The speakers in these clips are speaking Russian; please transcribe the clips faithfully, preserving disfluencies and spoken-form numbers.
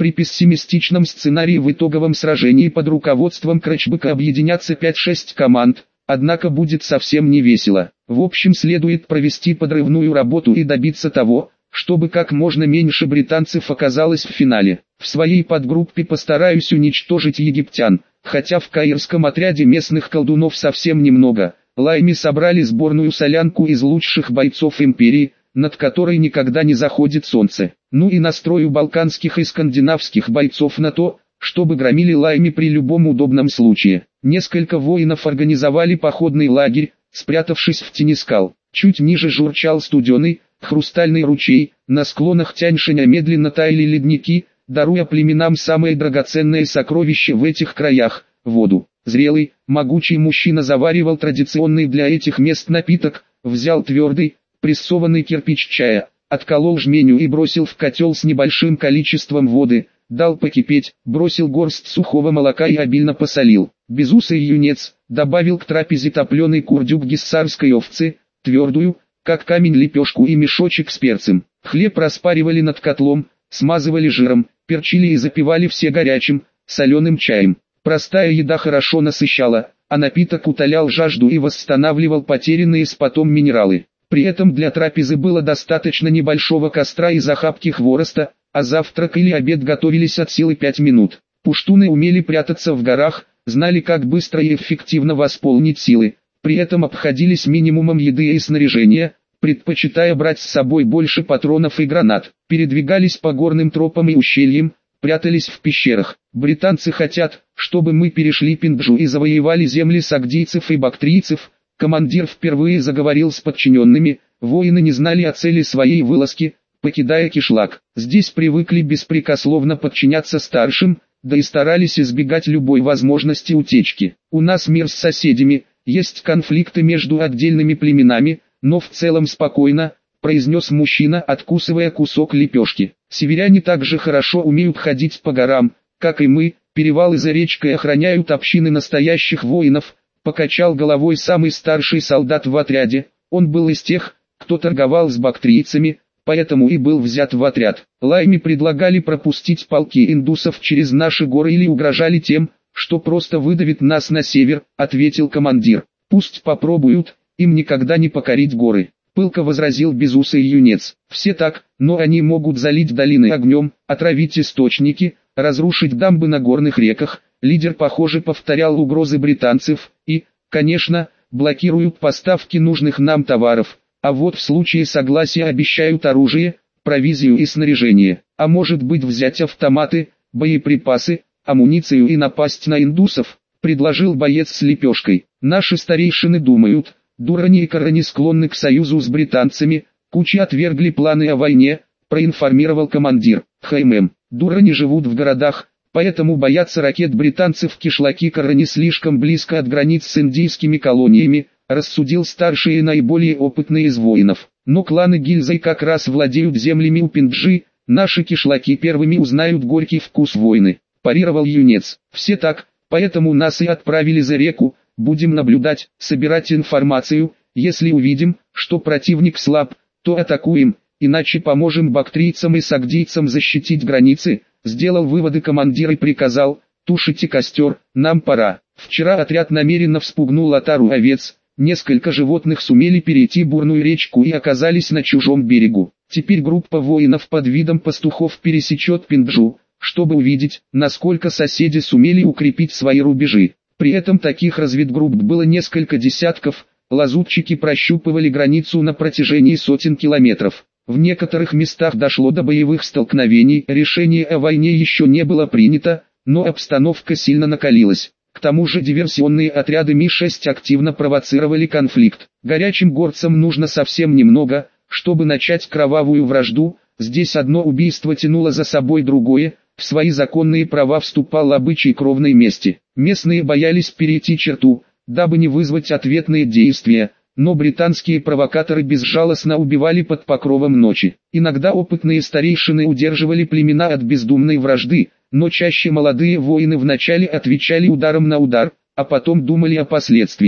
При пессимистичном сценарии в итоговом сражении под руководством Крачбека объединятся пять-шесть команд, однако будет совсем не весело. В общем, следует провести подрывную работу и добиться того, чтобы как можно меньше британцев оказалось в финале. В своей подгруппе постараюсь уничтожить египтян, хотя в каирском отряде местных колдунов совсем немного. Лайми собрали сборную солянку из лучших бойцов империи, над которой никогда не заходит солнце. Ну и настрою балканских и скандинавских бойцов на то, чтобы громили Лайми при любом удобном случае. Несколько воинов организовали походный лагерь, спрятавшись в тени скал. Чуть ниже журчал студеный, хрустальный ручей, на склонах Тяньшаня медленно таяли ледники, даруя племенам самое драгоценное сокровище в этих краях – воду. Зрелый, могучий мужчина заваривал традиционный для этих мест напиток, взял твердый, прессованный кирпич чая, отколол жменю и бросил в котел с небольшим количеством воды, дал покипеть, бросил горсть сухого молока и обильно посолил. Безусый юнец добавил к трапезе топленый курдюк гиссарской овцы, твердую, как камень, лепешку и мешочек с перцем. Хлеб распаривали над котлом, смазывали жиром, перчили и запивали все горячим, соленым чаем. Простая еда хорошо насыщала, а напиток утолял жажду и восстанавливал потерянные с потом минералы. При этом для трапезы было достаточно небольшого костра из охапки хвороста, а завтрак или обед готовились от силы пять минут. Пуштуны умели прятаться в горах, знали, как быстро и эффективно восполнить силы, при этом обходились минимумом еды и снаряжения, предпочитая брать с собой больше патронов и гранат. Передвигались по горным тропам и ущельям, прятались в пещерах. Британцы хотят, чтобы мы перешли Пинджу и завоевали земли сагдийцев и бактрийцев. Командир впервые заговорил с подчиненными, воины не знали о цели своей вылазки, покидая кишлак. Здесь привыкли беспрекословно подчиняться старшим, да и старались избегать любой возможности утечки. У нас мир с соседями, есть конфликты между отдельными племенами, но в целом спокойно, произнес мужчина, откусывая кусок лепешки. Северяне также хорошо умеют ходить по горам, как и мы, перевалы за речкой охраняют общины настоящих воинов. Покачал головой самый старший солдат в отряде, он был из тех, кто торговал с бактрийцами, поэтому и был взят в отряд. Лайми предлагали пропустить полки индусов через наши горы или угрожали тем, что просто выдавит нас на север, ответил командир. Пусть попробуют, им никогда не покорить горы. Пылко возразил безусый юнец. Все так, но они могут залить долины огнем, отравить источники, разрушить дамбы на горных реках. Лидер, похоже, повторял угрозы британцев и, конечно, блокируют поставки нужных нам товаров, а вот в случае согласия обещают оружие, провизию и снаряжение, а может быть взять автоматы, боеприпасы, амуницию и напасть на индусов, предложил боец с лепешкой. Наши старейшины думают, Дурани и Карани склонны к союзу с британцами, Кучи отвергли планы о войне, проинформировал командир. Хаймем, Дурани живут в городах, поэтому боятся ракет британцев. Кишлаки Карани слишком близко от границ с индийскими колониями, рассудил старший и наиболее опытный из воинов. Но кланы Гильзай как раз владеют землями у Пинджи, наши кишлаки первыми узнают горький вкус войны, парировал юнец. Все так, поэтому нас и отправили за реку, будем наблюдать, собирать информацию, если увидим, что противник слаб, то атакуем, иначе поможем бактрийцам и сагдийцам защитить границы. Сделал выводы командир и приказал: тушите костер, нам пора. Вчера отряд намеренно вспугнул отару овец, несколько животных сумели перейти бурную речку и оказались на чужом берегу. Теперь группа воинов под видом пастухов пересечет Пинджу, чтобы увидеть, насколько соседи сумели укрепить свои рубежи. При этом таких разведгрупп было несколько десятков, лазутчики прощупывали границу на протяжении сотен километров. В некоторых местах дошло до боевых столкновений, решение о войне еще не было принято, но обстановка сильно накалилась. К тому же диверсионные отряды Ми шесть активно провоцировали конфликт. Горячим горцам нужно совсем немного, чтобы начать кровавую вражду. Здесь одно убийство тянуло за собой другое, в свои законные права вступал обычай кровной мести. Местные боялись перейти черту, дабы не вызвать ответные действия. Но британские провокаторы безжалостно убивали под покровом ночи. Иногда опытные старейшины удерживали племена от бездумной вражды, но чаще молодые воины вначале отвечали ударом на удар, а потом думали о последствиях.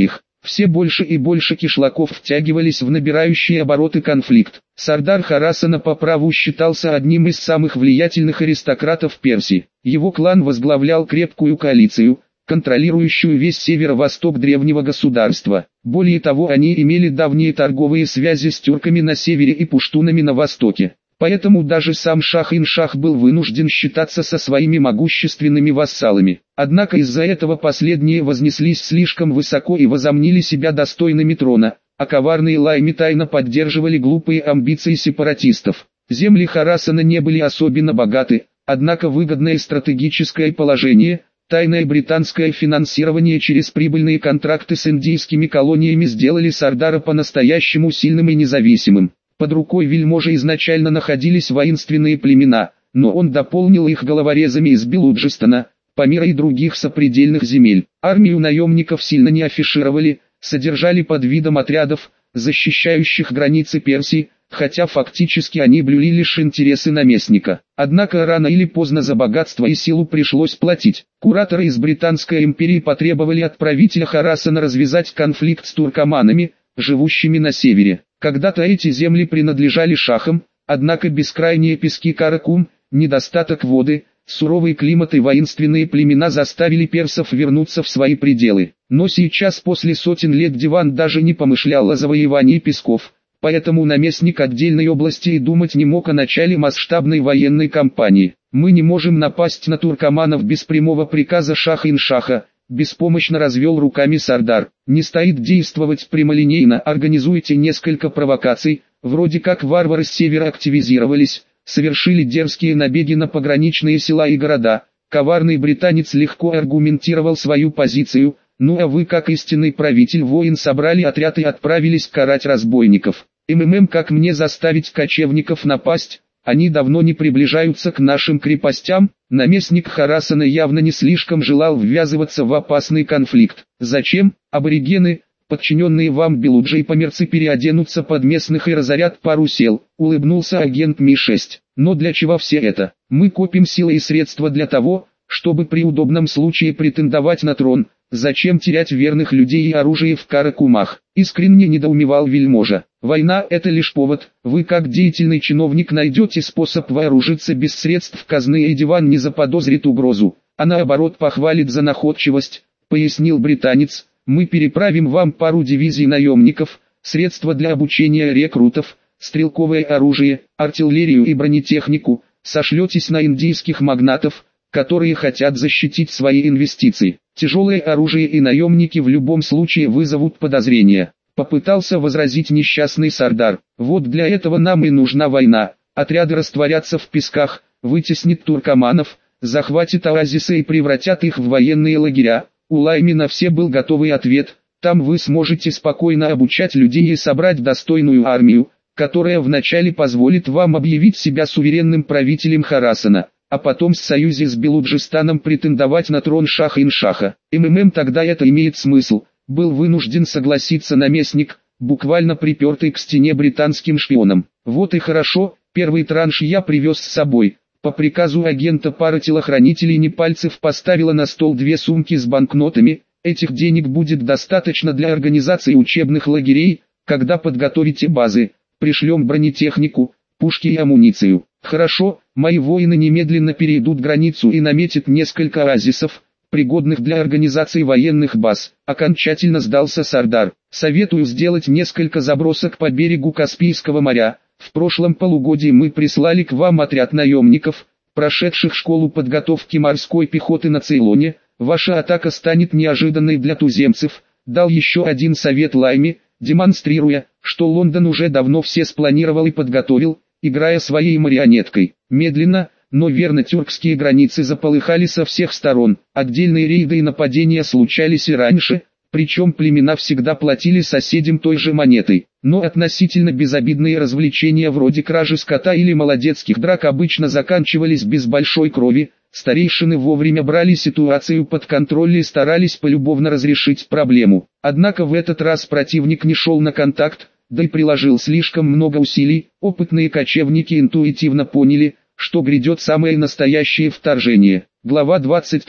Все больше и больше кишлаков втягивались в набирающий обороты конфликт. Сардар Харасана по праву считался одним из самых влиятельных аристократов Персии. Его клан возглавлял крепкую коалицию, контролирующую весь северо-восток древнего государства. Более того, они имели давние торговые связи с тюрками на севере и пуштунами на востоке. Поэтому даже сам Шах-ин-Шах был вынужден считаться со своими могущественными вассалами. Однако из-за этого последние вознеслись слишком высоко и возомнили себя достойными трона, а коварные лайми тайно поддерживали глупые амбиции сепаратистов. Земли Харасана не были особенно богаты, однако выгодное стратегическое положение, тайное британское финансирование через прибыльные контракты с индийскими колониями сделали Сардара по-настоящему сильным и независимым. Под рукой вельможи изначально находились воинственные племена, но он дополнил их головорезами из Белуджистана, Памира и других сопредельных земель. Армию наемников сильно не афишировали, содержали под видом отрядов, защищающих границы Персии, хотя фактически они блюли лишь интересы наместника. Однако рано или поздно за богатство и силу пришлось платить. Кураторы из Британской империи потребовали от правителя Харасана развязать конфликт с туркоманами, живущими на севере. Когда-то эти земли принадлежали шахам, однако бескрайние пески Каракум, недостаток воды, суровый климат и воинственные племена заставили персов вернуться в свои пределы. Но сейчас после сотен лет Диван даже не помышлял о завоевании песков, поэтому наместник отдельной области и думать не мог о начале масштабной военной кампании. «Мы не можем напасть на туркоманов без прямого приказа Шаха-ин-Шаха», беспомощно развел руками Сардар. «Не стоит действовать прямолинейно, организуйте несколько провокаций, вроде как варвары с севера активизировались, совершили дерзкие набеги на пограничные села и города». Коварный британец легко аргументировал свою позицию: «Ну а вы, как истинный правитель-воин, собрали отряд и отправились карать разбойников. МММ, как мне заставить кочевников напасть? Они давно не приближаются к нашим крепостям». Наместник Харасана явно не слишком желал ввязываться в опасный конфликт. «Зачем? Аборигены, подчиненные вам белуджи и померцы, переоденутся под местных и разорят пару сел», улыбнулся агент Ми шесть. «Но для чего все это? Мы копим силы и средства для того, чтобы при удобном случае претендовать на трон. Зачем терять верных людей и оружие в Каракумах?» Искренне недоумевал вельможа. «Война — это лишь повод, вы как деятельный чиновник найдете способ вооружиться без средств казны, и Диван не заподозрит угрозу, а наоборот похвалит за находчивость», пояснил британец. «Мы переправим вам пару дивизий наемников, средства для обучения рекрутов, стрелковое оружие, артиллерию и бронетехнику, сошлетесь на индийских магнатов, которые хотят защитить свои инвестиции. Тяжелое оружие и наемники в любом случае вызовут подозрения», попытался возразить несчастный Сардар. «Вот для этого нам и нужна война. Отряды растворятся в песках, вытеснит туркоманов, захватит оазисы и превратят их в военные лагеря». У Лайми на все был готовый ответ: «Там вы сможете спокойно обучать людей и собрать достойную армию, которая вначале позволит вам объявить себя суверенным правителем Харасана, а потом в союзе с Белуджистаном претендовать на трон Шаха-ин-Шаха. МММ, тогда это имеет смысл», был вынужден согласиться наместник, буквально припертый к стене британским шпионом. «Вот и хорошо, первый транш я привез с собой». По приказу агента пара телохранителей Непальцев поставила на стол две сумки с банкнотами. «Этих денег будет достаточно для организации учебных лагерей. Когда подготовите базы, пришлем бронетехнику, пушки и амуницию». «Хорошо, мои воины немедленно перейдут границу и наметят несколько оазисов, пригодных для организации военных баз», окончательно сдался Сардар. «Советую сделать несколько забросок по берегу Каспийского моря. В прошлом полугодии мы прислали к вам отряд наемников, прошедших школу подготовки морской пехоты на Цейлоне. Ваша атака станет неожиданной для туземцев», дал еще один совет Лайми, демонстрируя, что Лондон уже давно все спланировал и подготовил, играя своей марионеткой. Медленно, но верно тюркские границы заполыхали со всех сторон. Отдельные рейды и нападения случались и раньше, причем племена всегда платили соседям той же монетой. Но относительно безобидные развлечения вроде кражи скота или молодецких драк обычно заканчивались без большой крови. Старейшины вовремя брали ситуацию под контроль и старались полюбовно разрешить проблему. Однако в этот раз противник не шел на контакт, да и приложил слишком много усилий. Опытные кочевники интуитивно поняли, что грядет самое настоящее вторжение. Глава двадцать три.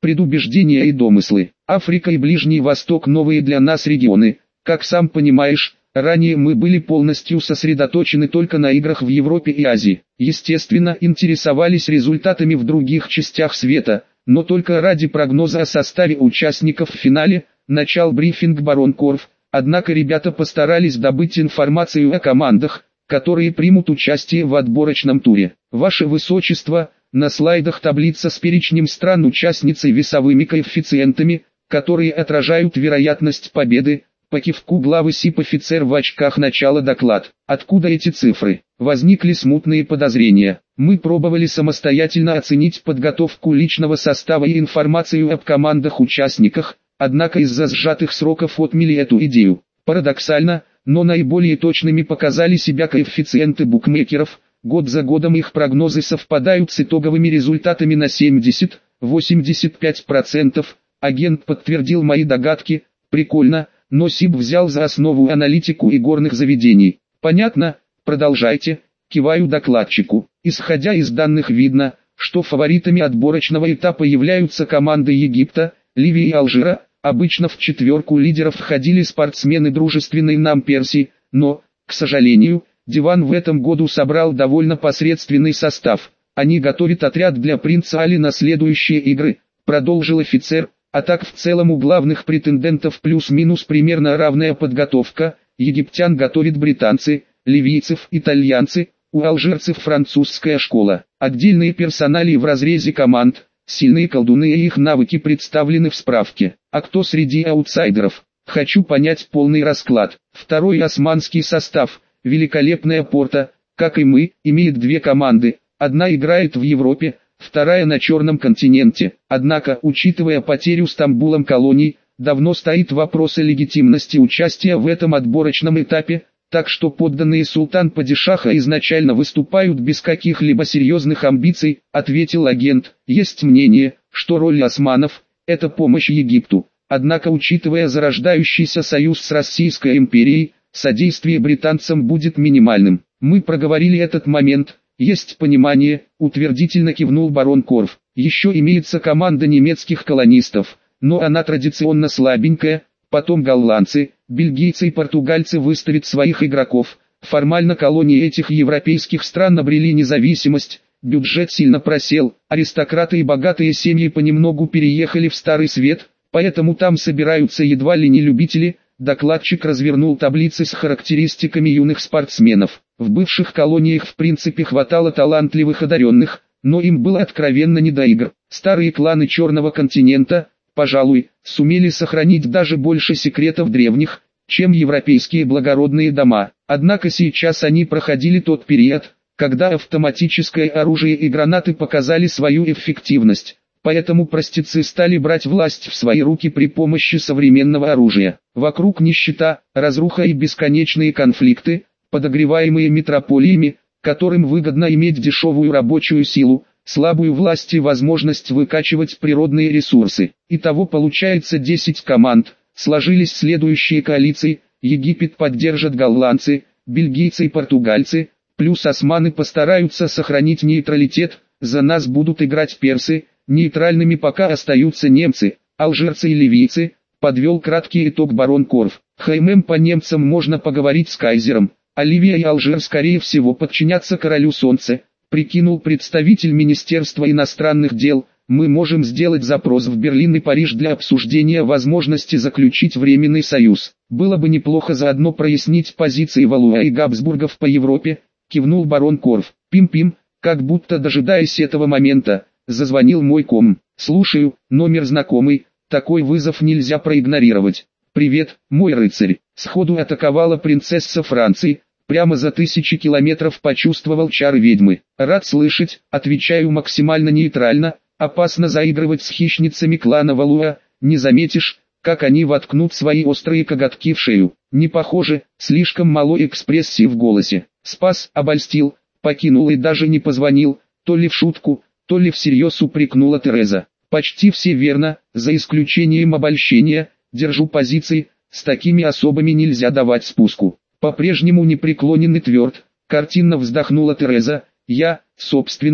предубеждения и домыслы. Африка и Ближний Восток — новые для нас регионы. Как сам понимаешь, ранее мы были полностью сосредоточены только на играх в Европе и Азии. Естественно, интересовались результатами в других частях света, но только ради прогноза о составе участников в финале, начал брифинг барон Корф. Однако ребята постарались добыть информацию о командах, которые примут участие в отборочном туре. Ваше Высочество, на слайдах таблица с перечнем стран-участниц и весовыми коэффициентами, которые отражают вероятность победы. По кивку главы СИП офицер в очках начала доклад. Откуда эти цифры? Возникли смутные подозрения. Мы пробовали самостоятельно оценить подготовку личного состава и информацию об командах-участниках, однако из-за сжатых сроков отмели эту идею. Парадоксально, но наиболее точными показали себя коэффициенты букмекеров. Год за годом их прогнозы совпадают с итоговыми результатами на семьдесят — восемьдесят пять процентов. Агент подтвердил мои догадки. Прикольно, но СИП взял за основу аналитику игорных заведений. Понятно, продолжайте, киваю докладчику. Исходя из данных видно, что фаворитами отборочного этапа являются команды Египта, Ливии и Алжира. Обычно в четверку лидеров входили спортсмены дружественной нам Персии, но, к сожалению, Диван в этом году собрал довольно посредственный состав. Они готовят отряд для принца Али на следующие игры, продолжил офицер. А так в целом у главных претендентов плюс-минус примерно равная подготовка. Египтян готовят британцы, ливийцев итальянцы, у алжирцев французская школа. Отдельные персоналии в разрезе команд, сильные колдуны и их навыки представлены в справке. А кто среди аутсайдеров? Хочу понять полный расклад. Второй османский состав, великолепная Порта, как и мы, имеет две команды. Одна играет в Европе, вторая на Черном континенте. Однако, учитывая потерю Стамбулом колоний, давно стоит вопрос о легитимности участия в этом отборочном этапе, так что подданные султан-падишаха изначально выступают без каких-либо серьезных амбиций, ответил агент. Есть мнение, что роль османов – это помощь Египту. Однако, учитывая зарождающийся союз с Российской империей, содействие британцам будет минимальным. Мы проговорили этот момент. Есть понимание, утвердительно кивнул барон Корф. Еще имеется команда немецких колонистов, но она традиционно слабенькая. Потом голландцы, бельгийцы и португальцы выставят своих игроков. Формально колонии этих европейских стран обрели независимость, бюджет сильно просел, аристократы и богатые семьи понемногу переехали в Старый Свет, поэтому там собираются едва ли не любители. Докладчик развернул таблицы с характеристиками юных спортсменов. В бывших колониях в принципе хватало талантливых одаренных, но им было откровенно не до игр. Старые кланы Черного континента, пожалуй, сумели сохранить даже больше секретов древних, чем европейские благородные дома. Однако сейчас они проходили тот период, когда автоматическое оружие и гранаты показали свою эффективность. Поэтому простецы стали брать власть в свои руки при помощи современного оружия. Вокруг нищета, разруха и бесконечные конфликты, подогреваемые метрополиями, которым выгодно иметь дешевую рабочую силу, слабую власть и возможность выкачивать природные ресурсы. Итого получается десять команд. Сложились следующие коалиции: Египет поддержат голландцы, бельгийцы и португальцы, плюс османы постараются сохранить нейтралитет, за нас будут играть персы. Нейтральными пока остаются немцы, алжирцы и ливийцы, подвел краткий итог барон Корф. ХММ по немцам можно поговорить с кайзером, а Ливия и Алжир скорее всего подчинятся королю солнца, прикинул представитель Министерства иностранных дел. Мы можем сделать запрос в Берлин и Париж для обсуждения возможности заключить временный союз. Было бы неплохо заодно прояснить позиции Валуа и Габсбургов по Европе, кивнул барон Корф. Пим-пим, как будто дожидаясь этого момента. Зазвонил мой ком. Слушаю, номер знакомый, такой вызов нельзя проигнорировать. Привет, мой рыцарь. Сходу атаковала принцесса Франции, прямо за тысячи километров почувствовал чары ведьмы. Рад слышать, отвечаю максимально нейтрально, опасно заигрывать с хищницами клана Валуа, не заметишь, как они воткнут свои острые коготки в шею. Не похоже, слишком мало экспрессии в голосе. Спас, обольстил, покинул и даже не позвонил, то ли в шутку, то ли всерьез, упрекнула Тереза. Почти все верно, за исключением обольщения, держу позиции, с такими особами нельзя давать спуску. По-прежнему непреклонен и тверд, картинно вздохнула Тереза. Я, собственно,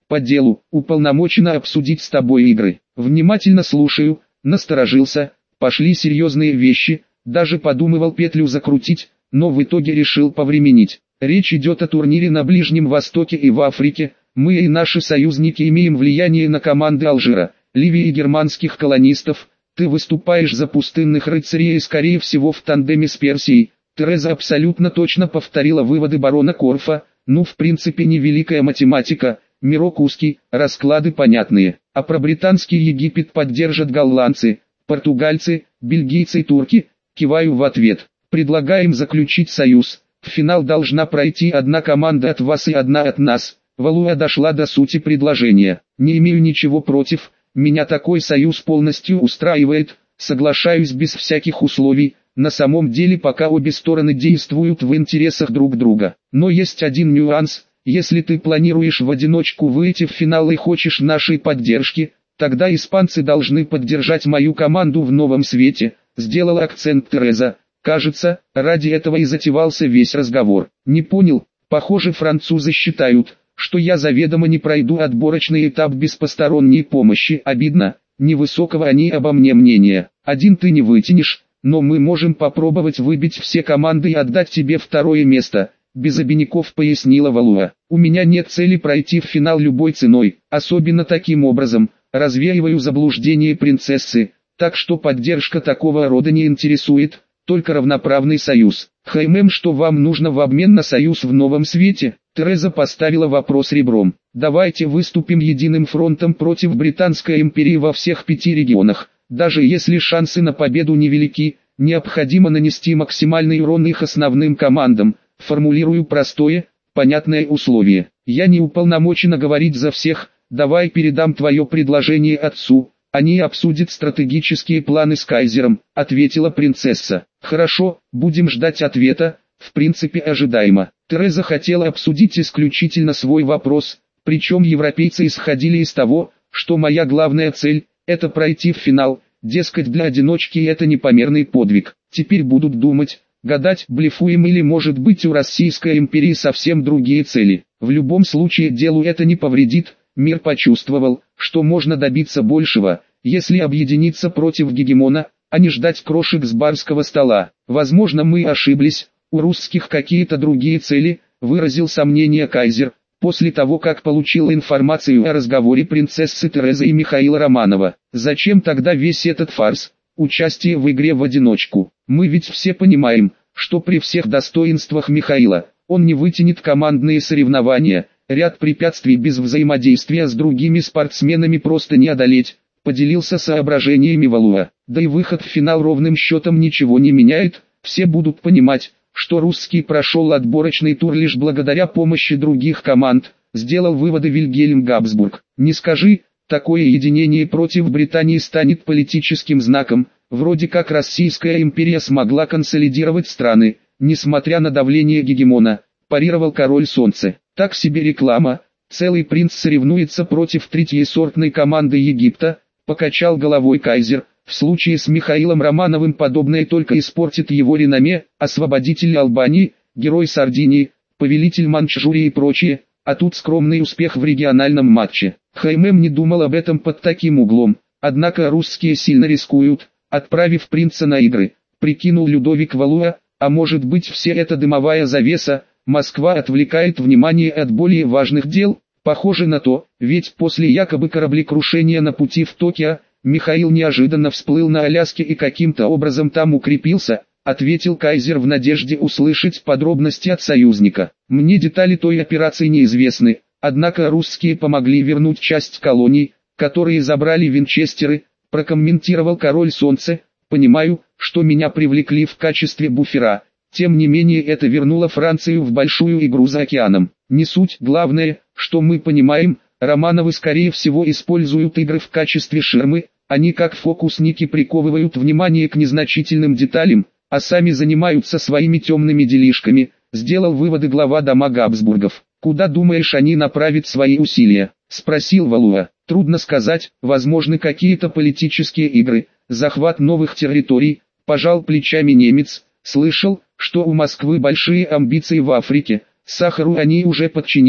По делу, уполномочена обсудить с тобой игры. Внимательно слушаю, насторожился, пошли серьезные вещи, даже подумывал петлю закрутить, но в итоге решил повременить. Речь идет о турнире на Ближнем Востоке и в Африке. Мы и наши союзники имеем влияние на команды Алжира, Ливии и германских колонистов. Ты выступаешь за пустынных рыцарей и скорее всего в тандеме с Персией. Тереза абсолютно точно повторила выводы барона Корфа. Ну, в принципе, не великая математика, мирок узкий, расклады понятные. А про британский Египет поддержат голландцы, португальцы, бельгийцы и турки. Киваю в ответ. Предлагаем заключить союз. В финал должна пройти одна команда от вас и одна от нас. Валуа дошла до сути предложения. Не имею ничего против, меня такой союз полностью устраивает, соглашаюсь без всяких условий. На самом деле пока обе стороны действуют в интересах друг друга. Но есть один нюанс: если ты планируешь в одиночку выйти в финал и хочешь нашей поддержки, тогда испанцы должны поддержать мою команду в новом свете, сделала акцент Тереза. Кажется, ради этого и затевался весь разговор. Не понял, похоже французы считают, что я заведомо не пройду отборочный этап без посторонней помощи. Обидно, невысокого они обо мне мнения. Один ты не вытянешь, но мы можем попробовать выбить все команды и отдать тебе второе место, без обиняков пояснила Валуа. У меня нет цели пройти в финал любой ценой, особенно таким образом, развеиваю заблуждение принцессы, так что поддержка такого рода не интересует, только равноправный союз. Хм, что вам нужно в обмен на союз в новом свете? Тереза поставила вопрос ребром. Давайте выступим единым фронтом против Британской империи во всех пяти регионах. Даже если шансы на победу невелики, необходимо нанести максимальный урон их основным командам. Формулирую простое, понятное условие. Я не уполномочена говорить за всех, давай передам твое предложение отцу. Они обсудят стратегические планы с кайзером, ответила принцесса. Хорошо, будем ждать ответа, в принципе ожидаемо. Тереза хотела обсудить исключительно свой вопрос, причем европейцы исходили из того, что моя главная цель – это пройти в финал, дескать для одиночки это непомерный подвиг. Теперь будут думать, гадать, блефуем или может быть у Российской империи совсем другие цели. В любом случае делу это не повредит. Мир почувствовал, что можно добиться большего, если объединиться против гегемона, а не ждать крошек с барского стола. Возможно, мы ошиблись, у русских какие-то другие цели, выразил сомнение кайзер, после того как получил информацию о разговоре принцессы Терезы и Михаила Романова. Зачем тогда весь этот фарс, участие в игре в одиночку? Мы ведь все понимаем, что при всех достоинствах Михаила, он не вытянет командные соревнования. Ряд препятствий без взаимодействия с другими спортсменами просто не одолеть, поделился соображениями Валуа. Да и выход в финал ровным счетом ничего не меняет, все будут понимать, что русский прошел отборочный тур лишь благодаря помощи других команд, сделал выводы Вильгельм Габсбург. Не скажи, такое единение против Британии станет политическим знаком, вроде как Российская империя смогла консолидировать страны, несмотря на давление гегемона, парировал король Солнце. Так себе реклама, целый принц соревнуется против третьесортной команды Египта, покачал головой кайзер. В случае с Михаилом Романовым подобное только испортит его реноме, освободитель Албании, герой Сардинии, повелитель Манчжурии и прочее, а тут скромный успех в региональном матче. Хм не думал об этом под таким углом, однако русские сильно рискуют, отправив принца на игры, прикинул Людовик Валуа, а может быть все это дымовая завеса, Москва отвлекает внимание от более важных дел, похоже на то, ведь после якобы кораблекрушения на пути в Токио, Михаил неожиданно всплыл на Аляске и каким-то образом там укрепился, ответил кайзер в надежде услышать подробности от союзника. Мне детали той операции неизвестны, однако русские помогли вернуть часть колоний, которые забрали винчестеры, прокомментировал король Солнце. Понимаю, что меня привлекли в качестве буфера. Тем не менее это вернуло Францию в большую игру за океаном. Не суть, главное, что мы понимаем, Романовы скорее всего используют игры в качестве ширмы, они как фокусники приковывают внимание к незначительным деталям, а сами занимаются своими темными делишками, сделал выводы глава дома Габсбургов. Куда думаешь они направят свои усилия? Спросил Валуа. Трудно сказать, возможны какие-то политические игры, захват новых территорий, пожал плечами немец. Слышал, что у Москвы большие амбиции в Африке, Сахару они уже подчинили,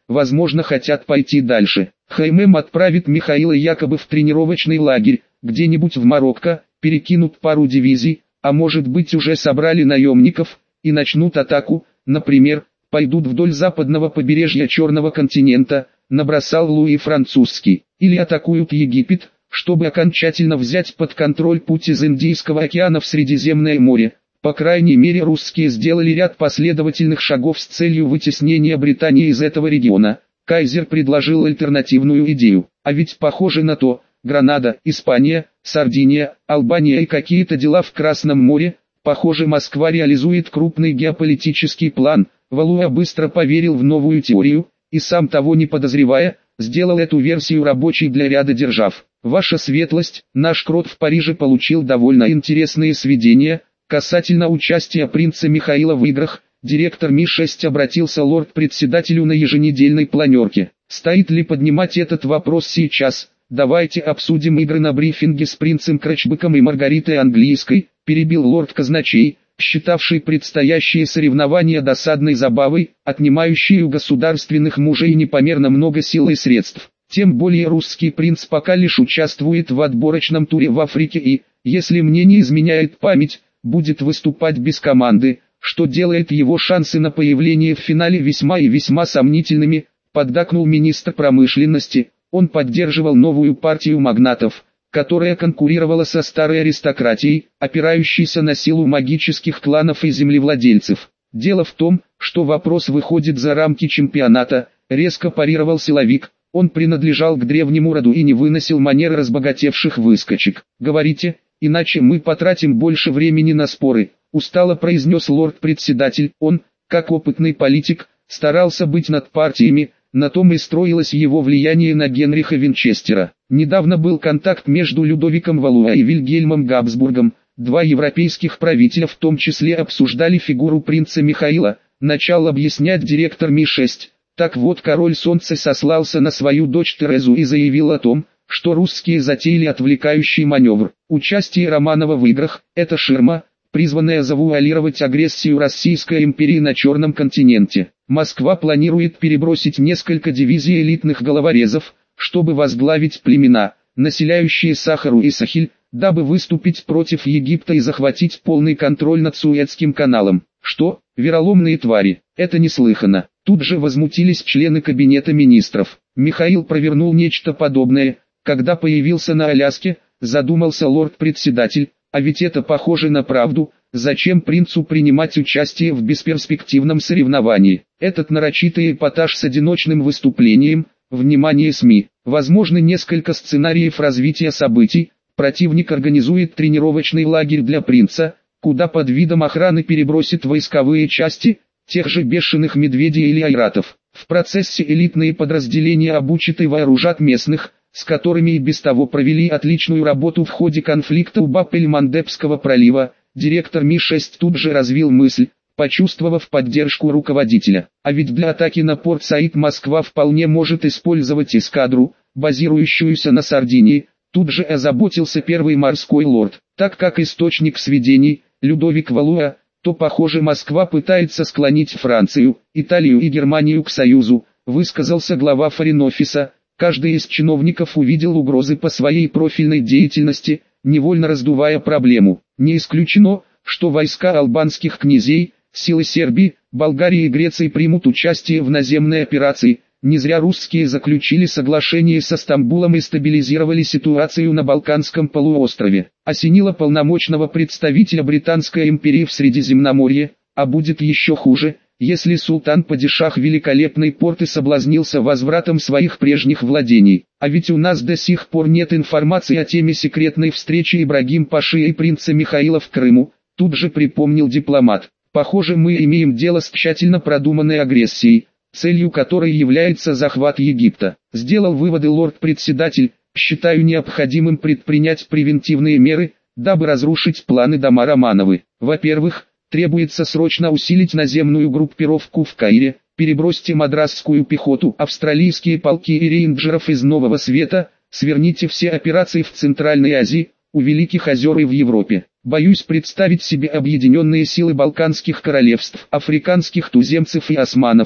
возможно хотят пойти дальше. Хаймем отправит Михаила якобы в тренировочный лагерь, где-нибудь в Марокко, перекинут пару дивизий, а может быть уже собрали наемников, и начнут атаку, например, пойдут вдоль западного побережья Черного континента, набросал Луи Французский, или атакуют Египет, чтобы окончательно взять под контроль путь из Индийского океана в Средиземное море. По крайней мере, русские сделали ряд последовательных шагов с целью вытеснения Британии из этого региона. Кайзер предложил альтернативную идею, а ведь похоже на то: Гранада, Испания, Сардиния, Албания и какие-то дела в Красном море. Похоже, Москва реализует крупный геополитический план. Валуа быстро поверил в новую теорию, и сам того не подозревая, сделал эту версию рабочей для ряда держав. Ваша светлость, наш крот в Париже получил довольно интересные сведения касательно участия принца Михаила в играх. Директор Ми шесть обратился лорд-председателю на еженедельной планерке. Стоит ли поднимать этот вопрос сейчас? Давайте обсудим игры на брифинге с принцем Крачбеком и Маргаритой Английской, перебил лорд-казначей, считавший предстоящие соревнования досадной забавой, отнимающей у государственных мужей непомерно много сил и средств. Тем более русский принц пока лишь участвует в отборочном туре в Африке и, если мне не изменяет память, будет выступать без команды, что делает его шансы на появление в финале весьма и весьма сомнительными, поддакнул министр промышленности. Он поддерживал новую партию магнатов, которая конкурировала со старой аристократией, опирающейся на силу магических кланов и землевладельцев. Дело в том, что вопрос выходит за рамки чемпионата, резко парировал силовик. Он принадлежал к древнему роду и не выносил манер разбогатевших выскочек. Говорите, иначе мы потратим больше времени на споры, устало произнес лорд-председатель. Он, как опытный политик, старался быть над партиями, на том и строилось его влияние на Генриха Винчестера. Недавно был контакт между Людовиком Валуа и Вильгельмом Габсбургом. Два европейских правителя в том числе обсуждали фигуру принца Михаила, начал объяснять директор Ми шесть. Так вот, король Солнца сослался на свою дочь Терезу и заявил о том, что русские затеяли отвлекающий маневр. Участие Романова в играх – это ширма, призванная завуалировать агрессию Российской империи на Черном континенте. Москва планирует перебросить несколько дивизий элитных головорезов, чтобы возглавить племена, населяющие Сахару и Сахель, дабы выступить против Египта и захватить полный контроль над Суэцким каналом. Что, вероломные твари, это неслыханно. Тут же возмутились члены кабинета министров. Михаил провернул нечто подобное, когда появился на Аляске, задумался лорд-председатель. А ведь это похоже на правду. Зачем принцу принимать участие в бесперспективном соревновании? Этот нарочитый эпатаж с одиночным выступлением, внимание СМИ, возможно несколько сценариев развития событий. Противник организует тренировочный лагерь для принца, куда под видом охраны перебросит войсковые части, тех же бешеных медведей или айратов. В процессе элитные подразделения обучат и вооружат местных, с которыми и без того провели отличную работу в ходе конфликта у Баб-эль-Мандебского пролива. Директор Ми шесть тут же развил мысль, почувствовав поддержку руководителя. А ведь для атаки на порт Саид Москва вполне может использовать эскадру, базирующуюся на Сардинии. Тут же озаботился первый морской лорд. Так как источник сведений, Людовик Валуа, то похоже Москва пытается склонить Францию, Италию и Германию к союзу, высказался глава форин-офиса. Каждый из чиновников увидел угрозы по своей профильной деятельности, невольно раздувая проблему. Не исключено, что войска албанских князей, силы Сербии, Болгарии и Греции примут участие в наземной операции. Не зря русские заключили соглашение со Стамбулом и стабилизировали ситуацию на Балканском полуострове. Осенило полномочного представителя Британской империи в Средиземноморье, а будет еще хуже, если султан-падишах великолепной порты соблазнился возвратом своих прежних владений. А ведь у нас до сих пор нет информации о теме секретной встречи Ибрагим-паши и принца Михаила в Крыму, тут же припомнил дипломат. Похоже, мы имеем дело с тщательно продуманной агрессией, целью которой является захват Египта. Сделал выводы лорд-председатель. Считаю необходимым предпринять превентивные меры, дабы разрушить планы дома Романовы. Во-первых, требуется срочно усилить наземную группировку в Каире, перебросьте мадрасскую пехоту, австралийские полки и рейнджеров из Нового Света, сверните все операции в Центральной Азии, у Великих озер и в Европе. Боюсь представить себе объединенные силы балканских королевств, африканских туземцев и османов,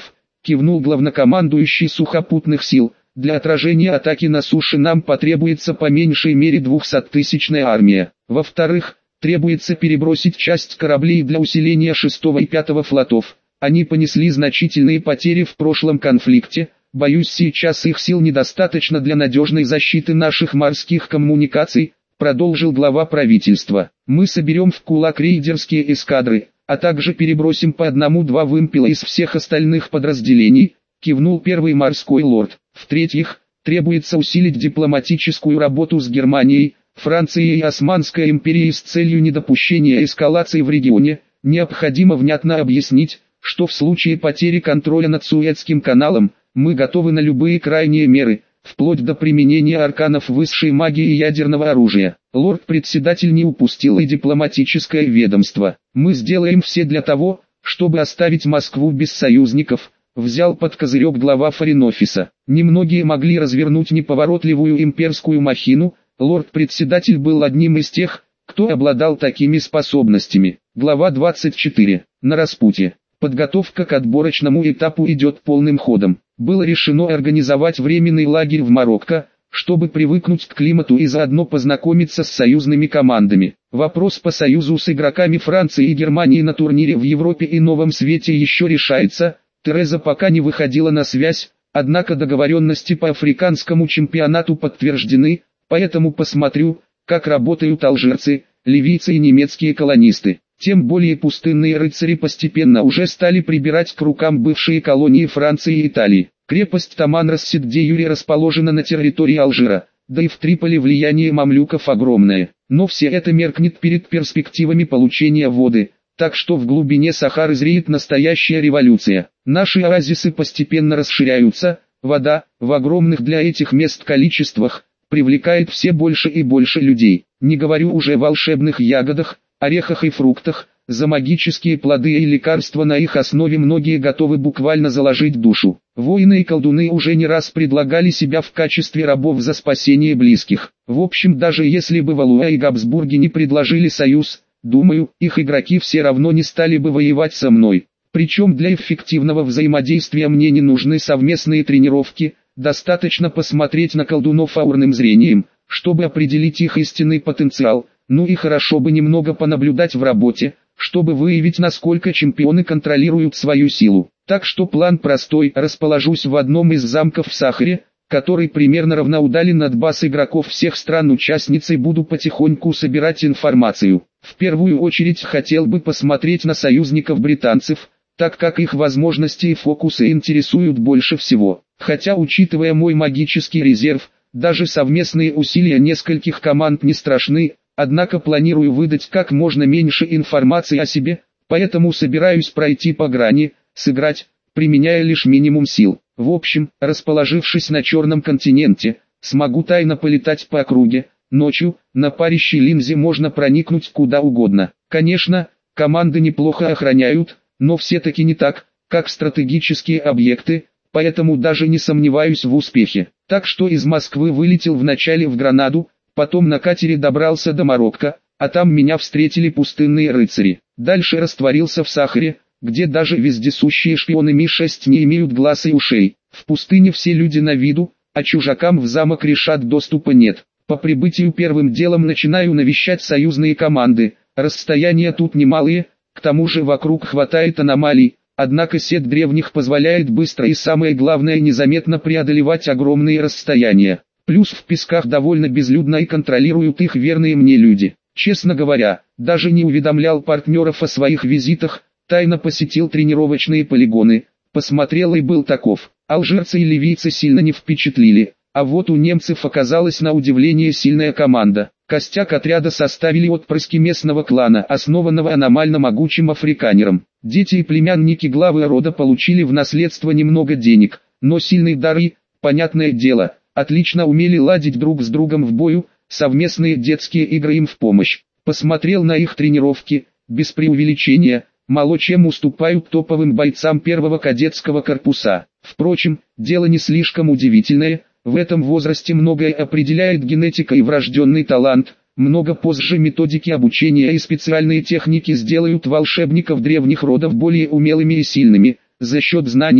кивнул главнокомандующий сухопутных сил. Для отражения атаки на суше нам потребуется по меньшей мере двухсоттысячная армия. Во-вторых, требуется перебросить часть кораблей для усиления шестого и пятого флотов. Они понесли значительные потери в прошлом конфликте. Боюсь, сейчас их сил недостаточно для надежной защиты наших морских коммуникаций, продолжил глава правительства. Мы соберем в кулак рейдерские эскадры, а также перебросим по одному-два вымпела из всех остальных подразделений, кивнул первый морской лорд. В-третьих, требуется усилить дипломатическую работу с Германией, Францией и Османской империей с целью недопущения эскалации в регионе. Необходимо внятно объяснить, что в случае потери контроля над Суэцким каналом, мы готовы на любые крайние меры, вплоть до применения арканов высшей магии и ядерного оружия. Лорд-председатель не упустил и дипломатическое ведомство. Мы сделаем все для того, чтобы оставить Москву без союзников, взял под козырек глава форин-офиса. Немногие могли развернуть неповоротливую имперскую махину, лорд-председатель был одним из тех, кто обладал такими способностями. Глава двадцать четыре. На распутье. Подготовка к отборочному этапу идет полным ходом. Было решено организовать временный лагерь в Марокко, чтобы привыкнуть к климату и заодно познакомиться с союзными командами. Вопрос по союзу с игроками Франции и Германии на турнире в Европе и Новом Свете еще решается. Тереза пока не выходила на связь, однако договоренности по африканскому чемпионату подтверждены, поэтому посмотрю, как работают алжирцы, ливийцы и немецкие колонисты. Тем более пустынные рыцари постепенно уже стали прибирать к рукам бывшие колонии Франции и Италии. Крепость Таман-Рассид-де-Юре расположена на территории Алжира, да и в Триполи влияние мамлюков огромное. Но все это меркнет перед перспективами получения воды, так что в глубине Сахары зреет настоящая революция. Наши оазисы постепенно расширяются, вода, в огромных для этих мест количествах, привлекает все больше и больше людей. Не говорю уже о волшебных ягодах, орехах и фруктах, за магические плоды и лекарства на их основе многие готовы буквально заложить душу. Воины и колдуны уже не раз предлагали себя в качестве рабов за спасение близких. В общем, даже если бы Валуа и Габсбурги не предложили союз, думаю, их игроки все равно не стали бы воевать со мной. Причем для эффективного взаимодействия мне не нужны совместные тренировки, достаточно посмотреть на колдунов аурным зрением, чтобы определить их истинный потенциал. Ну и хорошо бы немного понаблюдать в работе, чтобы выявить, насколько чемпионы контролируют свою силу. Так что план простой: расположусь в одном из замков в Сахаре, который примерно равноудален от баз игроков всех стран-участниц, и буду потихоньку собирать информацию. В первую очередь хотел бы посмотреть на союзников британцев, так как их возможности и фокусы интересуют больше всего. Хотя, учитывая мой магический резерв, даже совместные усилия нескольких команд не страшны. Однако планирую выдать как можно меньше информации о себе, поэтому собираюсь пройти по грани, сыграть, применяя лишь минимум сил. В общем, расположившись на Черном континенте, смогу тайно полетать по округе. Ночью, на парящей линзе можно проникнуть куда угодно. Конечно, команды неплохо охраняют, но все-таки не так, как стратегические объекты, поэтому даже не сомневаюсь в успехе. Так что из Москвы вылетел вначале в Гранаду, потом на катере добрался до Марокко, а там меня встретили пустынные рыцари. Дальше растворился в Сахаре, где даже вездесущие шпионы Ми шесть не имеют глаз и ушей. В пустыне все люди на виду, а чужакам в замок решат доступа нет. По прибытию первым делом начинаю навещать союзные команды. Расстояния тут немалые, к тому же вокруг хватает аномалий, однако сеть древних позволяет быстро и, самое главное, незаметно преодолевать огромные расстояния. Плюс в песках довольно безлюдно и контролируют их верные мне люди. Честно говоря, даже не уведомлял партнеров о своих визитах, тайно посетил тренировочные полигоны, посмотрел и был таков. Алжирцы и ливийцы сильно не впечатлили, а вот у немцев оказалась на удивление сильная команда. Костяк отряда составили отпрыски местного клана, основанного аномально могучим африканером. Дети и племянники главы рода получили в наследство немного денег, но сильные дары, понятное дело, отлично умели ладить друг с другом в бою, совместные детские игры им в помощь. Посмотрел на их тренировки, без преувеличения, мало чем уступают топовым бойцам первого кадетского корпуса. Впрочем, дело не слишком удивительное, в этом возрасте многое определяет генетика и врожденный талант. Много позже методики обучения и специальные техники сделают волшебников древних родов более умелыми и сильными, за счет знаний,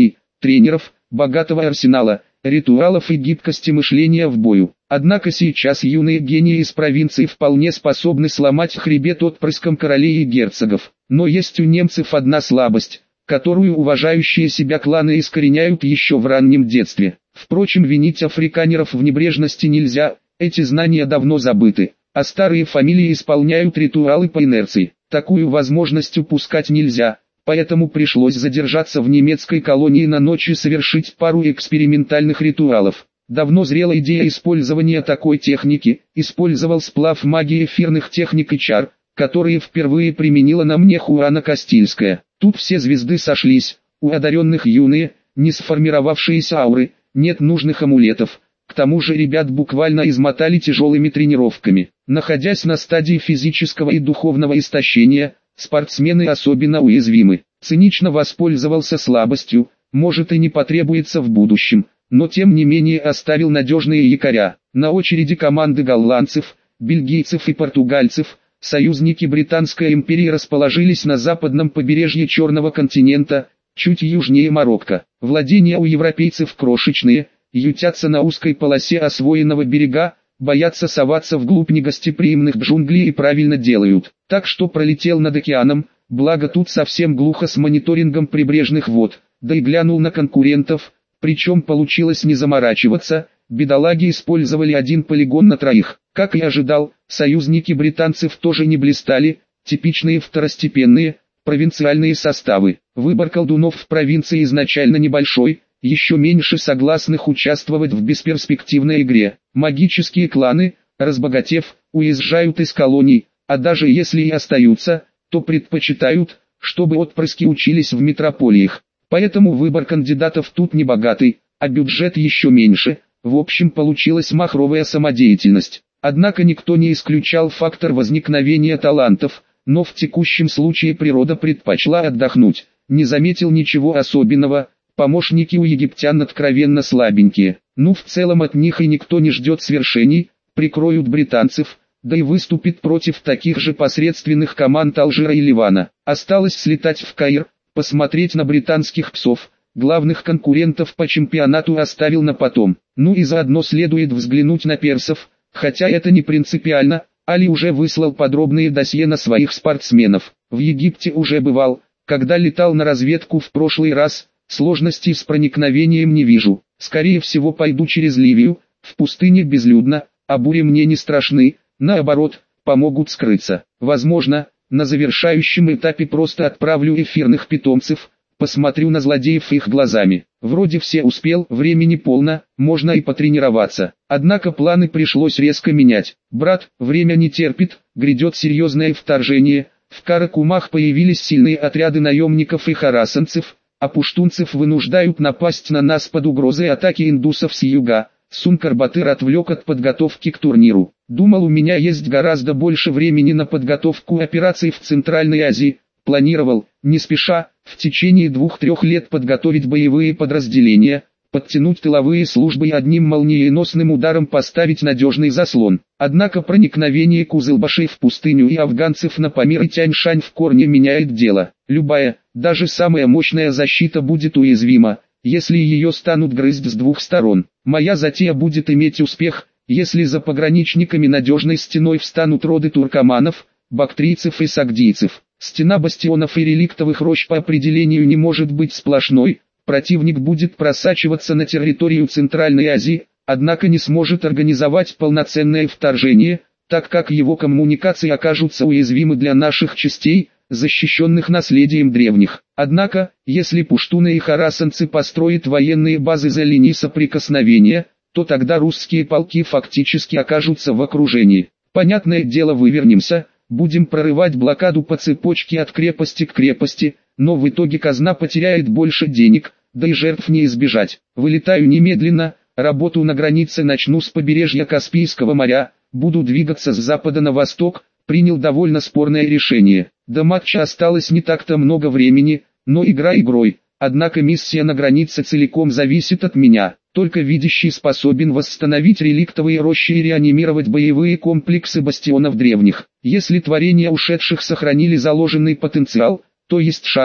тренеров, богатого арсенала, ритуалов и гибкости мышления в бою. Однако сейчас юные гении из провинции вполне способны сломать хребет отпрыском королей и герцогов. Но есть у немцев одна слабость, которую уважающие себя кланы искореняют еще в раннем детстве. Впрочем, винить африканеров в небрежности нельзя, эти знания давно забыты, а старые фамилии исполняют ритуалы по инерции. Такую возможность упускать нельзя, поэтому пришлось задержаться в немецкой колонии на ночь и совершить пару экспериментальных ритуалов. Давно зрела идея использования такой техники, использовал сплав магии эфирных техник и чар, которые впервые применила на мне Хуана Кастильская. Тут все звезды сошлись, у одаренных юные, не сформировавшиеся ауры, нет нужных амулетов. К тому же ребят буквально измотали тяжелыми тренировками. Находясь на стадии физического и духовного истощения, спортсмены особенно уязвимы. Цинично воспользовался слабостью, может и не потребуется в будущем, но тем не менее оставил надежные якоря. На очереди команды голландцев, бельгийцев и португальцев. Союзники Британской империи расположились на западном побережье Черного континента, чуть южнее Марокко. Владения у европейцев крошечные, ютятся на узкой полосе освоенного берега, боятся соваться вглубь негостеприимных джунглей и правильно делают. Так что пролетел над океаном, благо тут совсем глухо с мониторингом прибрежных вод, да и глянул на конкурентов, причем получилось не заморачиваться, бедолаги использовали один полигон на троих. Как и ожидал, союзники британцев тоже не блистали, типичные второстепенные, провинциальные составы. Выбор колдунов в провинции изначально небольшой, еще меньше согласных участвовать в бесперспективной игре. Магические кланы, разбогатев, уезжают из колоний, а даже если и остаются, то предпочитают, чтобы отпрыски учились в метрополиях. Поэтому выбор кандидатов тут не богатый, а бюджет еще меньше. В общем, получилась махровая самодеятельность. Однако никто не исключал фактор возникновения талантов, но в текущем случае природа предпочла отдохнуть. Не заметил ничего особенного, помощники у египтян откровенно слабенькие. Ну в целом от них и никто не ждет свершений, прикроют британцев, да и выступит против таких же посредственных команд Алжира и Ливана. Осталось слетать в Каир, посмотреть на британских псов. Главных конкурентов по чемпионату оставил на потом. Ну и заодно следует взглянуть на персов, хотя это не принципиально. Али уже выслал подробные досье на своих спортсменов. В Египте уже бывал, когда летал на разведку в прошлый раз, сложностей с проникновением не вижу. Скорее всего пойду через Ливию, в пустыне безлюдно, а бури мне не страшны, наоборот, помогут скрыться. Возможно, на завершающем этапе просто отправлю эфирных питомцев, посмотрю на злодеев их глазами. Вроде все успел, времени полно, можно и потренироваться. Однако планы пришлось резко менять. Брат, время не терпит, грядет серьезное вторжение. В Каракумах появились сильные отряды наемников и харасанцев, а пуштунцев вынуждают напасть на нас под угрозой атаки индусов с юга. Сункар-Батыр отвлек от подготовки к турниру. Думал, у меня есть гораздо больше времени на подготовку операций в Центральной Азии. Планировал, не спеша, в течение двух-трех лет подготовить боевые подразделения, подтянуть тыловые службы и одним молниеносным ударом поставить надежный заслон. Однако проникновение кузылбашей в пустыню и афганцев на Памир и Тяньшань в корне меняет дело. Любая, даже самая мощная защита будет уязвима, если ее станут грызть с двух сторон. Моя затея будет иметь успех, если за пограничниками надежной стеной встанут роды туркоманов, бактрийцев и сагдийцев. Стена бастионов и реликтовых рощ по определению не может быть сплошной, противник будет просачиваться на территорию Центральной Азии, однако не сможет организовать полноценное вторжение, так как его коммуникации окажутся уязвимы для наших частей, защищенных наследием древних. Однако, если пуштуны и харасанцы построят военные базы за линией соприкосновения, то тогда русские полки фактически окажутся в окружении. Понятное дело, вывернемся. Будем прорывать блокаду по цепочке от крепости к крепости, но в итоге казна потеряет больше денег, да и жертв не избежать. Вылетаю немедленно, работу на границе начну с побережья Каспийского моря, буду двигаться с запада на восток, принял довольно спорное решение. До матча осталось не так-то много времени, но игра игрой, однако миссия на границе целиком зависит от меня. Только видящий способен восстановить реликтовые рощи и реанимировать боевые комплексы бастионов древних. Если творения ушедших сохранили заложенный потенциал, то есть шанс,